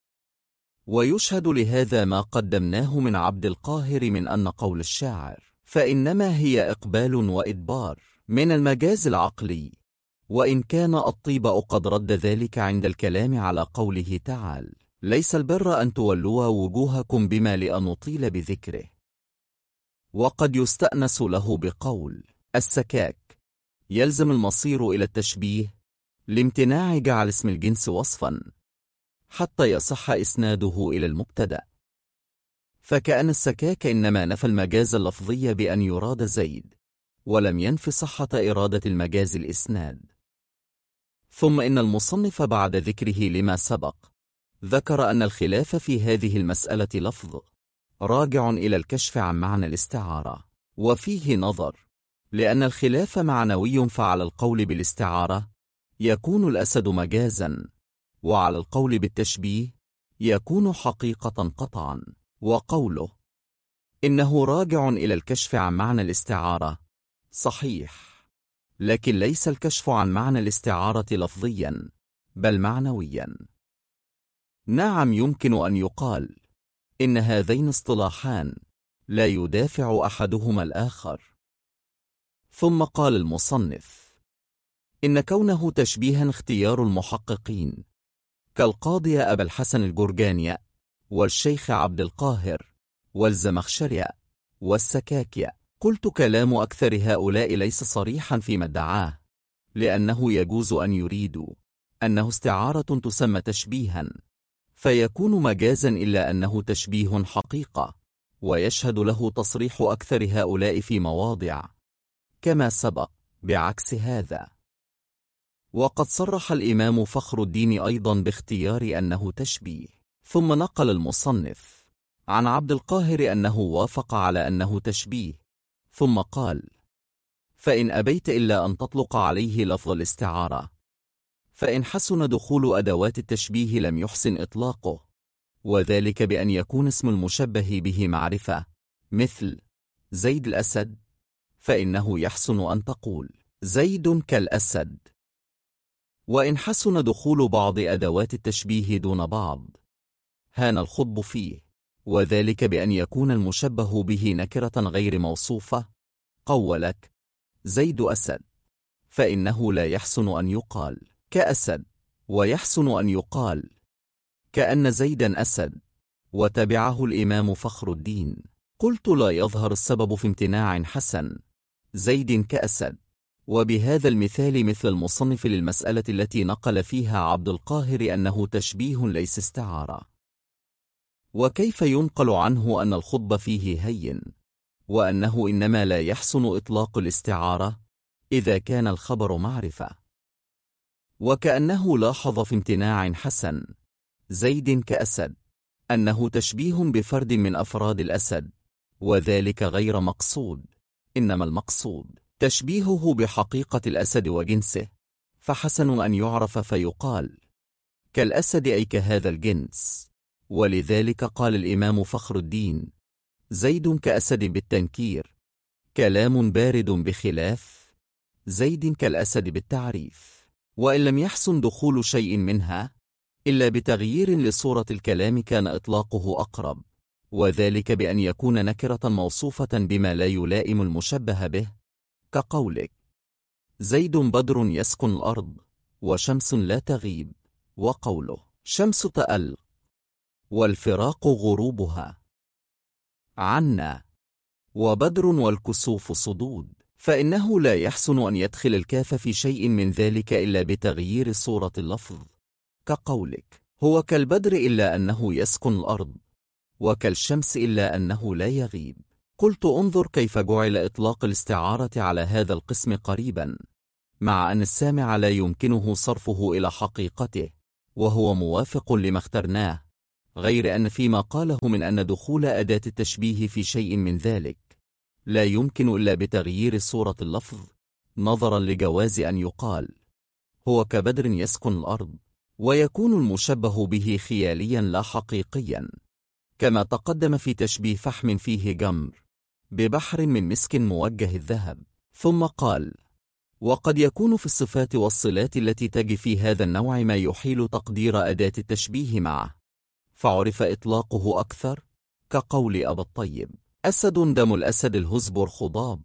ويشهد لهذا ما قدمناه من عبد القاهر من أن قول الشاعر فإنما هي إقبال وإدبار من المجاز العقلي، وإن كان الطيبأ قد رد ذلك عند الكلام على قوله تعالى: ليس البر أن تولوا وجوهكم بما لأن نطيل بذكره. وقد يستأنس له بقول السكاك: يلزم المصير إلى التشبيه لامتناع جعل اسم الجنس وصفا حتى يصح إسناده إلى المبتدأ، فكأن السكاك إنما نفى المجاز اللفظي بأن يراد زيد، ولم ينف صحة إرادة المجاز الإسناد. ثم إن المصنف بعد ذكره لما سبق ذكر أن الخلاف في هذه المسألة لفظ راجع إلى الكشف عن معنى الاستعارة، وفيه نظر، لأن الخلاف معنوي، فعلى القول بالاستعارة يكون الأسد مجازا، وعلى القول بالتشبيه يكون حقيقة قطعا. وقوله إنه راجع إلى الكشف عن معنى الاستعارة صحيح، لكن ليس الكشف عن معنى الاستعارة لفظيا بل معنويا. نعم، يمكن أن يقال إن هذين اصطلاحان لا يدافع أحدهما الآخر. ثم قال المصنف: إن كونه تشبيها اختيار المحققين كالقاضي أبا الحسن الجرجاني والشيخ عبد القاهر والزمخشري والسكاكي. قلت: كلام أكثر هؤلاء ليس صريحا فيما ادعاه، لأنه يجوز أن يريدوا أنه استعارة تسمى تشبيها فيكون مجازا، إلا أنه تشبيه حقيقة، ويشهد له تصريح أكثر هؤلاء في مواضع كما سبق بعكس هذا. وقد صرح الإمام فخر الدين أيضا باختيار أنه تشبيه. ثم نقل المصنف عن عبد القاهر أنه وافق على أنه تشبيه، ثم قال: فإن أبيت إلا أن تطلق عليه لفظ الاستعارة، فإن حسن دخول أدوات التشبيه لم يحسن إطلاقه، وذلك بأن يكون اسم المشبه به معرفة، مثل زيد الأسد، فإنه يحسن أن تقول زيد كالأسد. وإن حسن دخول بعض أدوات التشبيه دون بعض، هان الخطب فيه، وذلك بأن يكون المشبه به نكرة غير موصوفة، قولك زيد أسد، فإنه لا يحسن أن يقال كأسد، ويحسن أن يقال كأن زيدا أسد. وتبعه الإمام فخر الدين. قلت: لا يظهر السبب في امتناع حسن زيد كأسد، وبهذا المثال مثل المصنف للمسألة التي نقل فيها عبد القاهر أنه تشبيه ليس استعارة. وكيف ينقل عنه أن الخطب فيه هين، وأنه إنما لا يحسن إطلاق الاستعارة إذا كان الخبر معرفة؟ وكأنه لاحظ في امتناع حسن زيد كأسد أنه تشبيه بفرد من أفراد الأسد، وذلك غير مقصود، إنما المقصود تشبيهه بحقيقة الأسد وجنسه، فحسن أن يعرف فيقال كالأسد أي كهذا الجنس. ولذلك قال الإمام فخر الدين: زيد كأسد بالتنكير، كلام بارد، بخلاف زيد كالأسد بالتعريف. وإن لم يحسن دخول شيء منها إلا بتغيير لصورة الكلام كان إطلاقه أقرب، وذلك بأن يكون نكرة موصوفة بما لا يلائم المشبه به، كقولك زيد بدر يسكن الأرض، وشمس لا تغيب، وقوله شمس تألق والفراق غروبها عنا، وبدر والكسوف صدود، فإنه لا يحسن أن يدخل الكاف في شيء من ذلك إلا بتغيير صورة اللفظ، كقولك هو كالبدر إلا أنه يسكن الأرض، وكالشمس إلا أنه لا يغيب. قلت انظر كيف جعل إطلاق الاستعارة على هذا القسم قريبا، مع أن السامع لا يمكنه صرفه إلى حقيقته، وهو موافق لما اخترناه، غير أن فيما قاله من أن دخول أداة التشبيه في شيء من ذلك لا يمكن إلا بتغيير صورة اللفظ، نظرا لجواز أن يقال هو كبدر يسكن الأرض، ويكون المشبه به خياليا لا حقيقيا، كما تقدم في تشبيه فحم فيه جمر ببحر من مسك موجه الذهب. ثم قال وقد يكون في الصفات والصلات التي تجي في هذا النوع ما يحيل تقدير أداة التشبيه معه، فعرف إطلاقه أكثر، كقول أبا الطيب أسد دم الأسد الهزبر خضاب،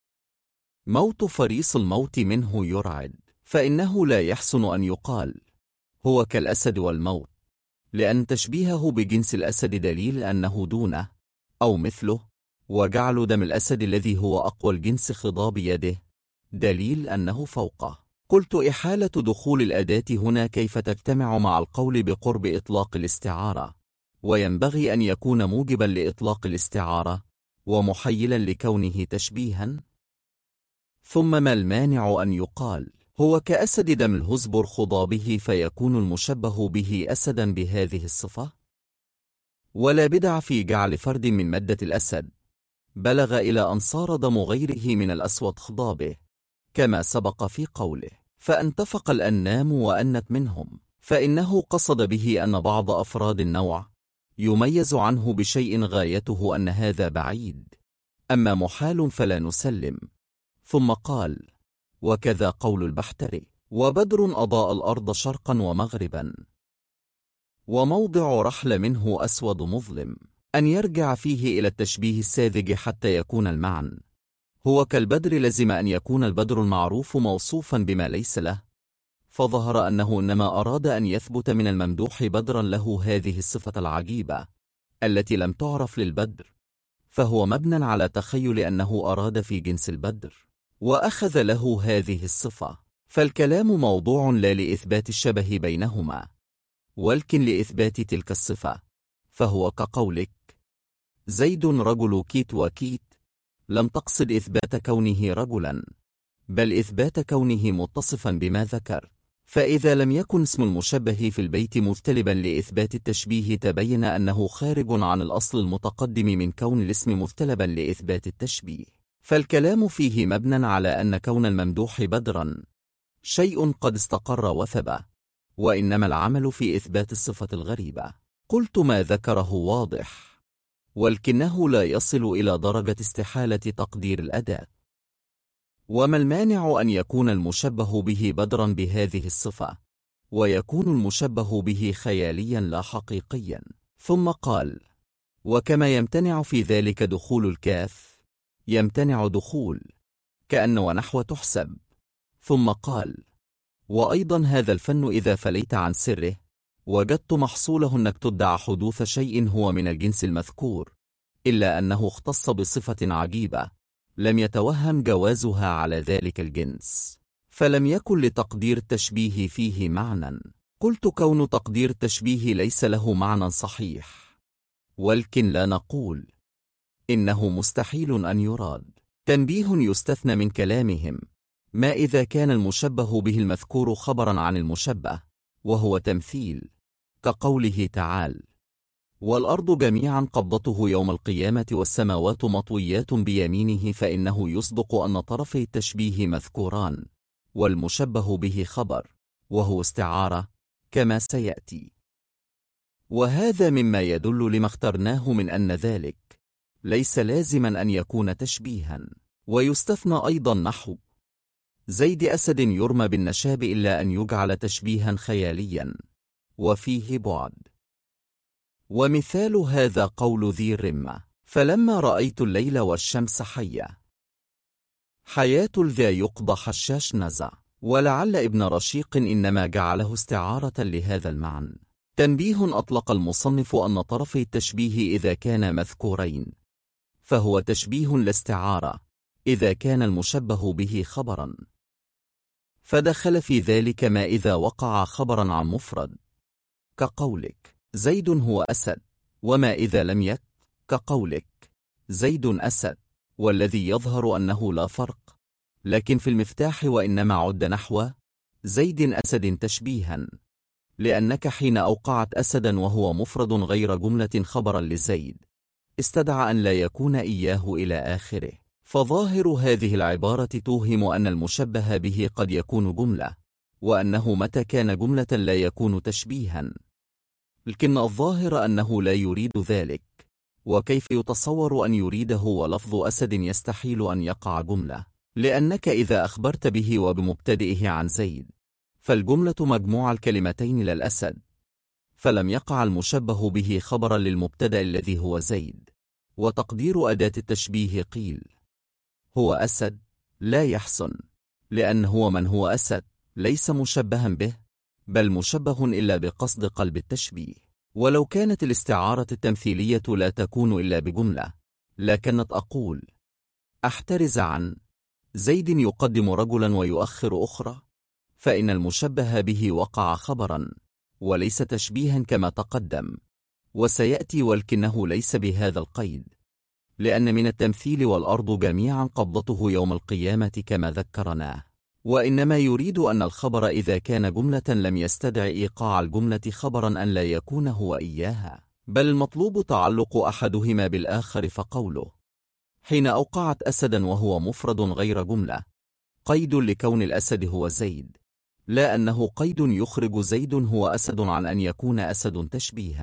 موت فريص الموت منه يرعد، فإنه لا يحسن أن يقال هو كالأسد والموت، لأن تشبيهه بجنس الأسد دليل أنه دونه أو مثله، وجعل دم الأسد الذي هو أقوى الجنس خضاب يده دليل أنه فوقه. قلت إحالة دخول الأداة هنا كيف تجتمع مع القول بقرب إطلاق الاستعارة، وينبغي أن يكون موجبا لإطلاق الاستعارة ومحيلا لكونه تشبيها. ثم ما المانع أن يقال هو كأسد دم الهزبر خضابه، فيكون المشبه به أسدا بهذه الصفة؟ ولا بدع في جعل فرد من مادة الأسد بلغ إلى أن صار دم غيره من الأسود خضابه، كما سبق في قوله فأنتفق الأنام وأنت منهم، فإنه قصد به أن بعض أفراد النوع يميز عنه بشيء غايته أن هذا بعيد، أما محال فلا نسلم. ثم قال وكذا قول البحتري وبدر أضاء الأرض شرقا ومغربا، وموضع رحل منه أسود مظلم، أن يرجع فيه إلى التشبيه الساذج حتى يكون المعنى هو كالبدر، لزم أن يكون البدر المعروف موصوفا بما ليس له، فظهر أنه إنما أراد أن يثبت من الممدوح بدرا له هذه الصفة العجيبة التي لم تعرف للبدر، فهو مبنى على تخيل أنه أراد في جنس البدر وأخذ له هذه الصفة، فالكلام موضوع لا لإثبات الشبه بينهما ولكن لإثبات تلك الصفة، فهو كقولك زيد رجل كيت وكيت، لم تقصد إثبات كونه رجلا بل إثبات كونه متصفا بما ذكر، فإذا لم يكن اسم المشبه في البيت مفتلبا لإثبات التشبيه تبين أنه خارج عن الأصل المتقدم من كون الاسم مفتلبا لإثبات التشبيه، فالكلام فيه مبنى على أن كون الممدوح بدرا شيء قد استقر وثبت، وإنما العمل في إثبات الصفة الغريبة. قلت ما ذكره واضح، ولكنه لا يصل إلى درجة استحالة تقدير الأداة. وما المانع أن يكون المشبه به بدرا بهذه الصفة ويكون المشبه به خياليا لا حقيقيا؟ ثم قال وكما يمتنع في ذلك دخول الكاف يمتنع دخول كأن ونحو تحسب. ثم قال وأيضا هذا الفن إذا فليت عن سره وجدت محصوله أنك تدعى حدوث شيء هو من الجنس المذكور، إلا أنه اختص بصفة عجيبة لم يتوهم جوازها على ذلك الجنس، فلم يكن لتقدير التشبيه فيه معنى. قلت كون تقدير التشبيه ليس له معنى صحيح، ولكن لا نقول إنه مستحيل أن يراد. تنبيه يستثنى من كلامهم ما إذا كان المشبه به المذكور خبرا عن المشبه وهو تمثيل، كقوله تعالى والأرض جميعا قبضته يوم القيامة والسماوات مطويات بيمينه، فإنه يصدق أن طرفي التشبيه مذكوران والمشبه به خبر وهو استعارة كما سيأتي، وهذا مما يدل لما اخترناه من أن ذلك ليس لازما أن يكون تشبيها. ويستثنى أيضا نحو زيد أسد يرمى بالنشاب إلا أن يجعل تشبيها خياليا وفيه بعد. ومثال هذا قول ذي الرمة فلما رأيت الليل والشمس حية، حياة الذا يقضى حشاش نزع، ولعل ابن رشيق إنما جعله استعارة لهذا المعنى. تنبيه: أطلق المصنف أن طرفي التشبيه إذا كان مذكورين فهو تشبيه لا استعارة إذا كان المشبه به خبرا، فدخل في ذلك ما إذا وقع خبرا عن مفرد كقولك زيد هو أسد، وما إذا لم يك كقولك زيد أسد، والذي يظهر أنه لا فرق، لكن في المفتاح وإنما عد نحو زيد أسد تشبيها، لأنك حين أوقعت أسدا وهو مفرد غير جملة خبرا لزيد استدعى أن لا يكون إياه إلى آخره، فظاهر هذه العبارة توهم أن المشبه به قد يكون جملة، وأنه متى كان جملة لا يكون تشبيها، لكن الظاهر أنه لا يريد ذلك، وكيف يتصور أن يريده ولفظ أسد يستحيل أن يقع جملة، لأنك إذا أخبرت به وبمبتدئه عن زيد فالجملة مجموع الكلمتين للأسد، فلم يقع المشبه به خبرا للمبتدأ الذي هو زيد، وتقدير أداة التشبيه قيل هو أسد لا يحسن، لأن هو من هو أسد ليس مشبها به، بل مشبه إلا بقصد قلب التشبيه. ولو كانت الاستعارة التمثيلية لا تكون إلا بجملة لكنت أقول أحترز عن زيد يقدم رجلا ويؤخر أخرى، فإن المشبه به وقع خبرا وليس تشبيها كما تقدم وسيأتي، ولكنه ليس بهذا القيد، لأن من التمثيل والأرض جميعا قبضته يوم القيامة كما ذكرناه، وإنما يريد أن الخبر إذا كان جملة لم يستدع إيقاع الجملة خبرا أن لا يكون هو إياها، بل المطلوب تعلق أحدهما بالآخر، فقوله حين أوقعت أسدا وهو مفرد غير جملة قيد لكون الأسد هو زيد، لا أنه قيد يخرج زيد هو أسد عن أن يكون أسد تشبيها.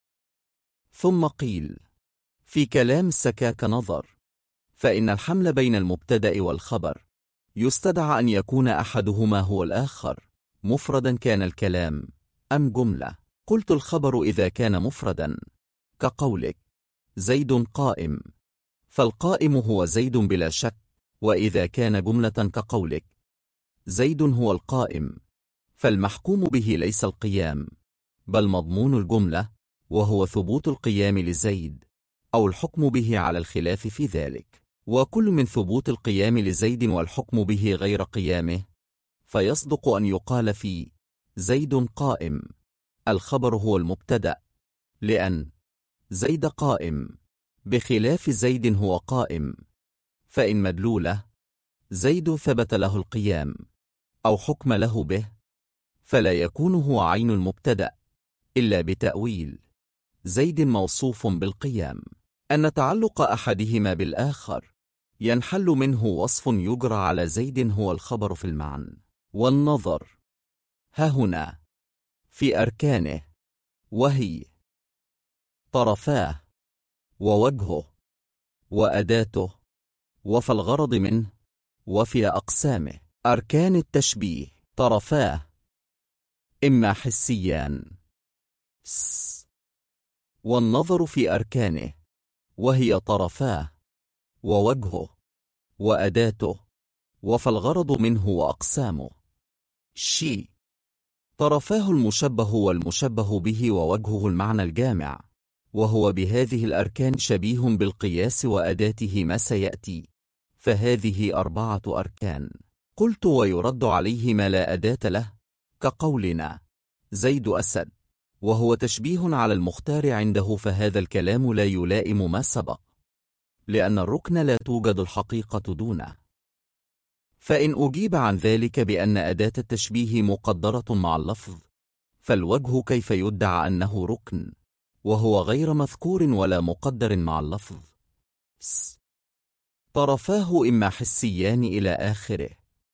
ثم قيل في كلام السكاك نظر، فإن الحمل بين المبتدأ والخبر يستدعى أن يكون أحدهما هو الآخر، مفردا كان الكلام أم جملة. قلت الخبر إذا كان مفردا كقولك زيد قائم، فالقائم هو زيد بلا شك، وإذا كان جملة كقولك زيد هو القائم، فالمحكوم به ليس القيام بل مضمون الجملة، وهو ثبوت القيام لزيد أو الحكم به على الخلاف في ذلك، وكل من ثبوت القيام لزيد والحكم به غير قيامه، فيصدق أن يقال في زيد قائم الخبر هو المبتدأ، لأن زيد قائم بخلاف زيد هو قائم، فإن مدلولة زيد ثبت له القيام أو حكم له به فلا يكون هو عين المبتدأ إلا بتأويل زيد موصوف بالقيام، أن تعلق أحدهما بالآخر ينحل منه وصف يجرى على زيد هو الخبر في المعنى. والنظر ها هنا في أركانه، وهي طرفاه ووجهه وأداته وفي الغرض منه وفي أقسامه. أركان التشبيه: طرفاه إما حسيان والنظر في أركانه، وهي طرفاه ووجهه وأداته وفي الغرض منه وأقسامه. طرفاه المشبه والمشبه به ووجهه المعنى الجامع، وهو بهذه الأركان شبيه بالقياس وأداته ما سيأتي، فهذه 4 أركان. قلت ويرد عليه ما لا أداة له كقولنا زيد أسد، وهو تشبيه على المختار عنده، فهذا الكلام لا يلائم ما سبق، لأن الركن لا توجد الحقيقة دونه. فإن أجيب عن ذلك بأن أداة التشبيه مقدرة مع اللفظ، فالوجه كيف يدعى أنه ركن وهو غير مذكور ولا مقدر مع اللفظ؟ طرفاه إما حسيان إلى آخره.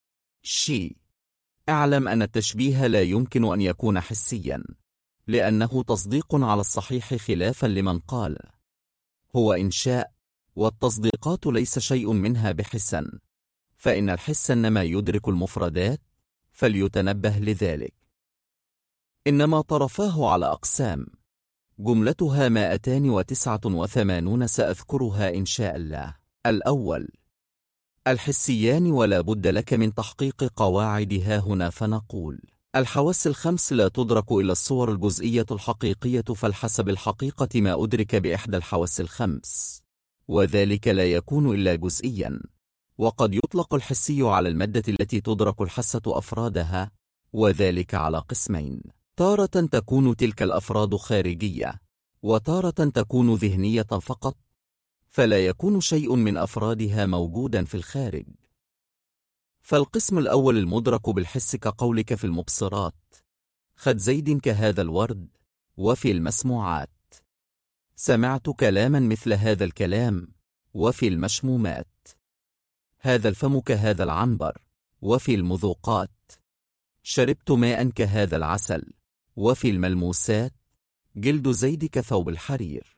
اعلم أن التشبيه لا يمكن أن يكون حسيا، لأنه تصديق على الصحيح، خلافا لمن قال هو إنشاء، والتصديقات ليس شيء منها بحسن، فإن الحس إنما يدرك المفردات، فليتنبه لذلك. إنما طرفاه على أقسام، جملتها 289 سأذكرها إن شاء الله. الأول الحسيان ولا بد لك من تحقيق قواعدها هنا، فنقول: الحواس الخمس لا تدرك إلا الصور الجزئية الحقيقية، فالحسب الحقيقة ما أدرك بإحدى الحواس الخمس، وذلك لا يكون إلا جزئيا. وقد يطلق الحسي على المادة التي تدرك الحاسة أفرادها، وذلك على قسمين: تارة تكون تلك الأفراد خارجية، وتارة تكون ذهنية فقط، فلا يكون شيء من أفرادها موجودا في الخارج. فالقسم الأول المدرك بالحس كقولك في المبصرات: خد زيد كهذا الورد، وفي المسموعات: سمعت كلاما مثل هذا الكلام، وفي المشمومات: هذا الفم كهذا العنبر، وفي المذوقات: شربت ماء كهذا العسل، وفي الملموسات: جلد زيد كثوب الحرير.